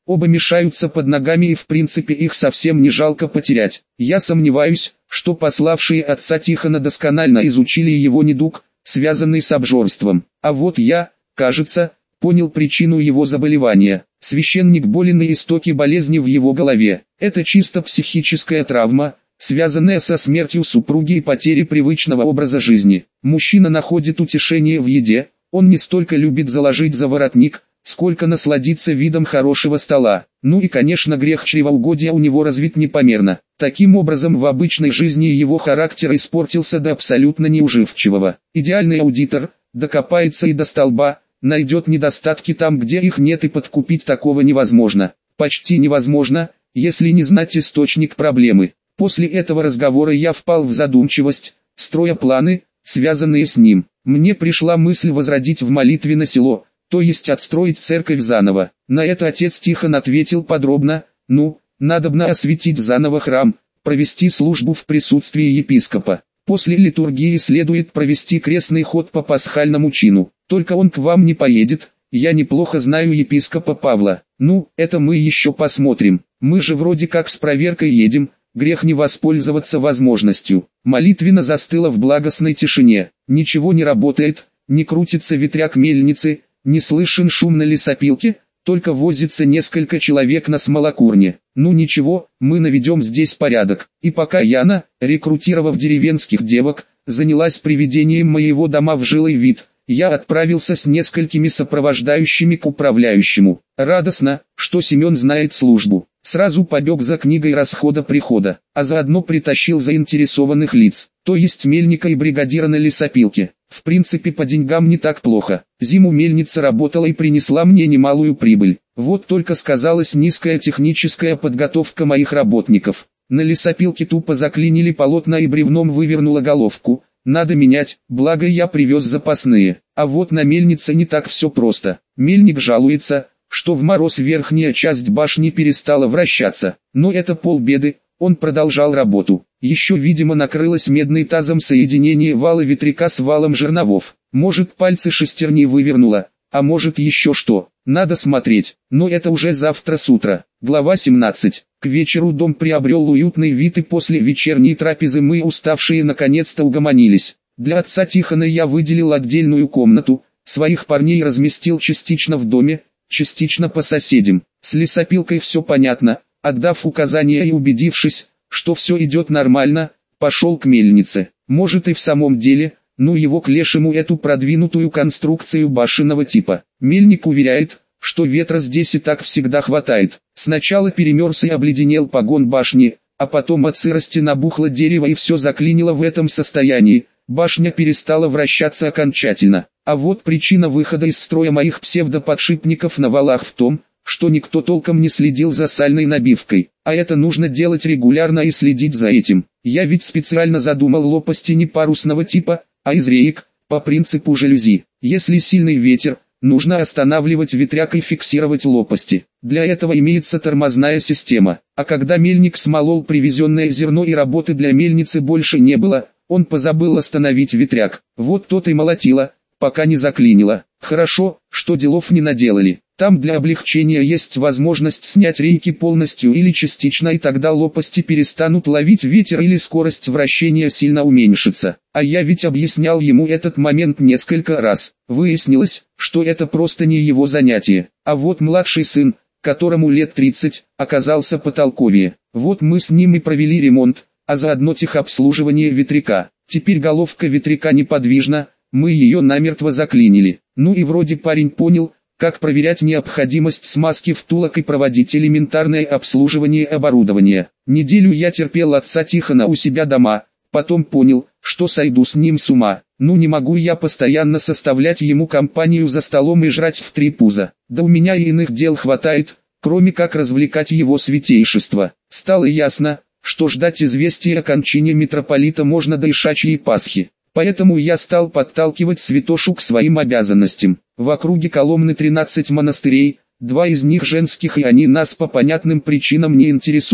Оба мешаются под ногами и в принципе их совсем не жалко потерять. Я сомневаюсь, что пославшие отца Тихона досконально изучили его недуг, связанный с обжорством. А вот я, кажется, понял причину его заболевания. Священник болен и истоки болезни в его голове. Это чисто психическая травма, связанная со смертью супруги и потерей привычного образа жизни. Мужчина находит утешение в еде, он не столько любит заложить за воротник, сколько насладиться видом хорошего стола. Ну и конечно грех чревоугодия у него развит непомерно. Таким образом в обычной жизни его характер испортился до абсолютно неуживчивого. Идеальный аудитор, докопается и до столба, найдет недостатки там, где их нет, и подкупить такого невозможно. Почти невозможно, если не знать источник проблемы. После этого разговора я впал в задумчивость, строя планы, связанные с ним. Мне пришла мысль возродить в молитве на село, то есть отстроить церковь заново. На это отец Тихон ответил подробно: ну, надобно осветить заново храм, провести службу в присутствии епископа. После литургии следует провести крестный ход по пасхальному чину. Только он к вам не поедет, я неплохо знаю епископа Павла. Ну, это мы еще посмотрим. Мы же вроде как с проверкой едем, грех не воспользоваться возможностью. Молитвенно застыла в благостной тишине. Ничего не работает, не крутится ветряк мельницы, не слышен шум на лесопилке, только возится несколько человек на смолокурне. Ну ничего, мы наведем здесь порядок. И пока Яна, рекрутировав деревенских девок, занялась приведением моего дома в жилой вид, я отправился с несколькими сопровождающими к управляющему. Радостно, что Семен знает службу. Сразу побег за книгой расхода-прихода, а заодно притащил заинтересованных лиц, то есть мельника и бригадира на лесопилке. В принципе по деньгам не так плохо. Зиму мельница работала и принесла мне немалую прибыль. Вот только сказалась низкая техническая подготовка моих работников. На лесопилке тупо заклинили полотна и бревном вывернула головку. Надо менять, благо я привез запасные. А вот на мельнице не так все просто. Мельник жалуется, что в мороз верхняя часть башни перестала вращаться. Но это полбеды, он продолжал работу. Еще видимо накрылось медным тазом соединение вала ветряка с валом жерновов. Может пальцы шестерни вывернуло, а может еще что. Надо смотреть, но это уже завтра с утра. Глава семнадцать. К вечеру дом приобрел уютный вид, и после вечерней трапезы мы, уставшие, наконец-то угомонились. Для отца Тихона я выделил отдельную комнату, своих парней разместил частично в доме, частично по соседям. С лесопилкой все понятно. Отдав указания и убедившись, что все идет нормально, пошел к мельнице. Может и в самом деле, ну его к лешему эту продвинутую конструкцию башенного типа. Мельник уверяет, что ветра здесь и так всегда хватает. Сначала перемерз и обледенел погон башни, а потом от сырости набухло дерево и все заклинило в этом состоянии. Башня перестала вращаться окончательно. А вот причина выхода из строя моих псевдоподшипников на валах в том, что никто толком не следил за сальной набивкой, а это нужно делать регулярно и следить за этим. Я ведь специально задумал лопасти не парусного типа, а из реек, по принципу жалюзи. Если сильный ветер, нужно останавливать ветряк и фиксировать лопасти. Для этого имеется тормозная система. А когда мельник смолол привезенное зерно и работы для мельницы больше не было, он позабыл остановить ветряк. Вот тот и молотило, пока не заклинило. Хорошо, что делов не наделали. Там для облегчения есть возможность снять рейки полностью или частично, и тогда лопасти перестанут ловить ветер или скорость вращения сильно уменьшится. А я ведь объяснял ему этот момент несколько раз. Выяснилось, что это просто не его занятие. А вот младший сын, которому лет тридцать, оказался потолковее. Вот мы с ним и провели ремонт, а заодно техобслуживание ветряка. Теперь головка ветряка неподвижна, мы ее намертво заклинили. Ну и вроде парень понял, как проверять необходимость смазки втулок и проводить элементарное обслуживание оборудования. Неделю я терпел отца Тихона у себя дома, потом понял, что сойду с ним с ума. Ну не могу я постоянно составлять ему компанию за столом и жрать в три пуза. Да у меня и иных дел хватает, кроме как развлекать его святейшество. Стало ясно, что ждать известия о кончине митрополита можно до Ишачьей Пасхи. Поэтому я стал подталкивать святошу к своим обязанностям. В округе Коломны тринадцать монастырей, два из них женских, и они нас по понятным причинам не интересуют.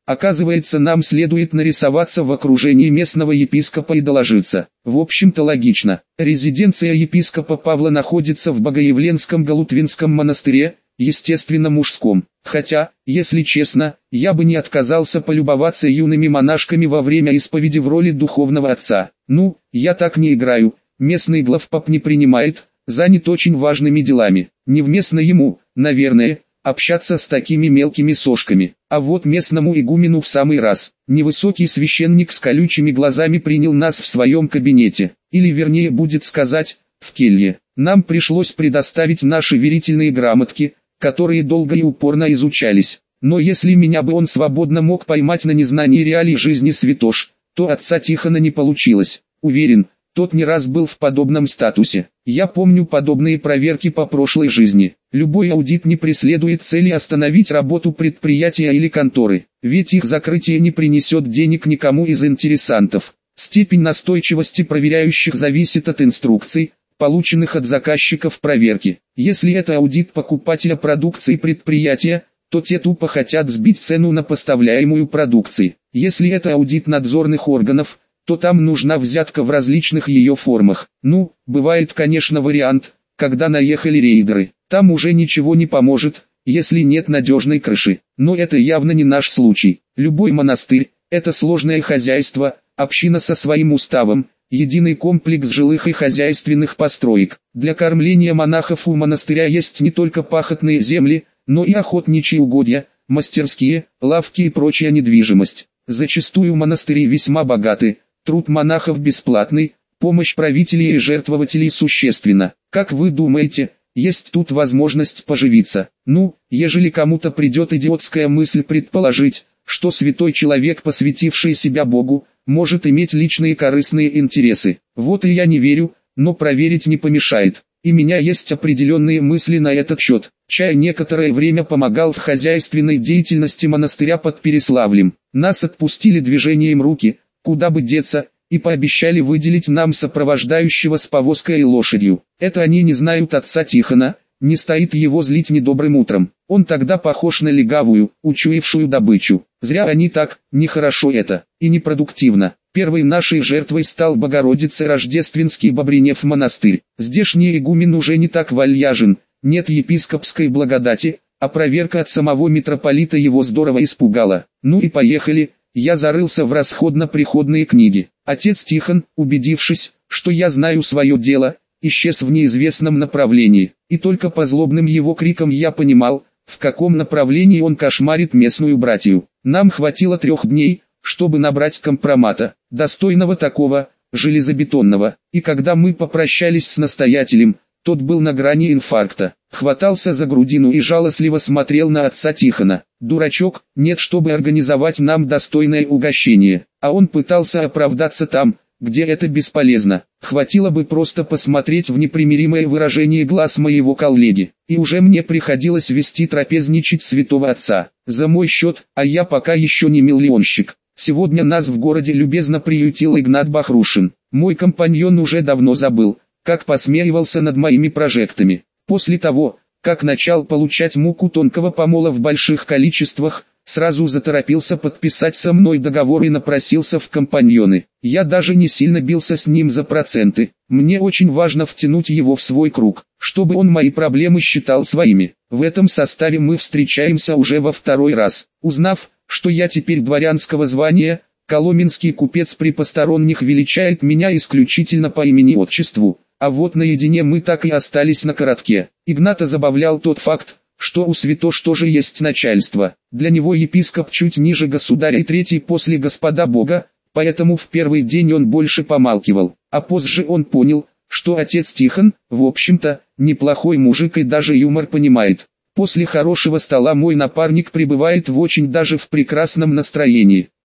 Оказывается, нам следует нарисоваться в окружении местного епископа и доложиться. В общем-то логично. Резиденция епископа Павла находится в Богоявленском Галутвинском монастыре, естественно мужском. Хотя, если честно, я бы не отказался полюбоваться юными монашками во время исповеди в роли духовного отца. Ну, я так не играю, местный главпоп не принимает, занят очень важными делами. Невместно ему, наверное, общаться с такими мелкими сошками. А вот местному игумену в самый раз. Невысокий священник с колючими глазами принял нас в своем кабинете. Или вернее будет сказать, в келье. Нам пришлось предоставить наши верительные грамотки, которые долго и упорно изучались. Но если меня бы он свободно мог поймать на незнании реалий жизни святош, то отца Тихона не получилось. Уверен, тот не раз был в подобном статусе. Я помню подобные проверки по прошлой жизни. Любой аудит не преследует цели остановить работу предприятия или конторы, ведь их закрытие не принесет денег никому из интересантов. Степень настойчивости проверяющих зависит от инструкций, полученных от заказчиков проверки. Если это аудит покупателя продукции предприятия, то те тупо хотят сбить цену на поставляемую продукцию. Если это аудит надзорных органов, то там нужна взятка в различных ее формах. Ну, бывает, конечно, вариант, когда наехали рейдеры. Там уже ничего не поможет, если нет надежной крыши. Но это явно не наш случай. Любой монастырь – это сложное хозяйство, община со своим уставом, единый комплекс жилых и хозяйственных построек. Для кормления монахов у монастыря есть не только пахотные земли, но и охотничьи угодья, мастерские, лавки и прочая недвижимость. Зачастую монастыри весьма богаты, труд монахов бесплатный, помощь правителей и жертвователей существенна. Как вы думаете, есть тут возможность поживиться? Ну, ежели кому-то придет идиотская мысль предположить, что святой человек, посвятивший себя Богу, может иметь личные корыстные интересы. Вот и я не верю, но проверить не помешает. И у меня есть определенные мысли на этот счет. Чай некоторое время помогал в хозяйственной деятельности монастыря под Переславлем. Нас отпустили движением руки, куда бы деться, и пообещали выделить нам сопровождающего с повозкой и лошадью. Это они не знают отца Тихона, не стоит его злить недобрым утром. Он тогда похож на легавую, учуявшую добычу. Зря они так, нехорошо это, и непродуктивно. Первой нашей жертвой стал Богородице Рождественский Бобринев монастырь. Здешний игумен уже не так вальяжен, нет епископской благодати, а проверка от самого митрополита его здорово испугала. Ну и поехали. Я зарылся в расходно-приходные книги. Отец Тихон, убедившись, что я знаю свое дело, исчез в неизвестном направлении. И только по злобным его крикам я понимал, в каком направлении он кошмарит местную братью. Нам хватило трех дней, чтобы набрать компромата, достойного такого, железобетонного. И когда мы попрощались с настоятелем, тот был на грани инфаркта, хватался за грудину и жалостливо смотрел на отца Тихона. Дурачок, нет, чтобы организовать нам достойное угощение, а он пытался оправдаться там, где это бесполезно. Хватило бы просто посмотреть в непримиримое выражение глаз моего коллеги, и уже мне приходилось вести трапезничать святого отца. За мой счет, а я пока еще не миллионщик. Сегодня нас в городе любезно приютил Игнат Бахрушин. Мой компаньон уже давно забыл, как посмеивался над моими прожектами. После того, как начал получать муку тонкого помола в больших количествах, сразу заторопился подписать со мной договор и напросился в компаньоны. Я даже не сильно бился с ним за проценты. Мне очень важно втянуть его в свой круг, чтобы он мои проблемы считал своими. В этом составе мы встречаемся уже во второй раз. Узнав, что я теперь дворянского звания, коломенский купец при посторонних величает меня исключительно по имени-отчеству. А вот наедине мы так и остались на коротке. Игната забавлял тот факт, что у святош тоже есть начальство. Для него епископ чуть ниже государя и третий после Господа Бога, поэтому в первый день он больше помалкивал. А позже он понял, что отец Тихон, в общем-то, неплохой мужик и даже юмор понимает. После хорошего стола мой напарник пребывает в очень даже в прекрасном настроении.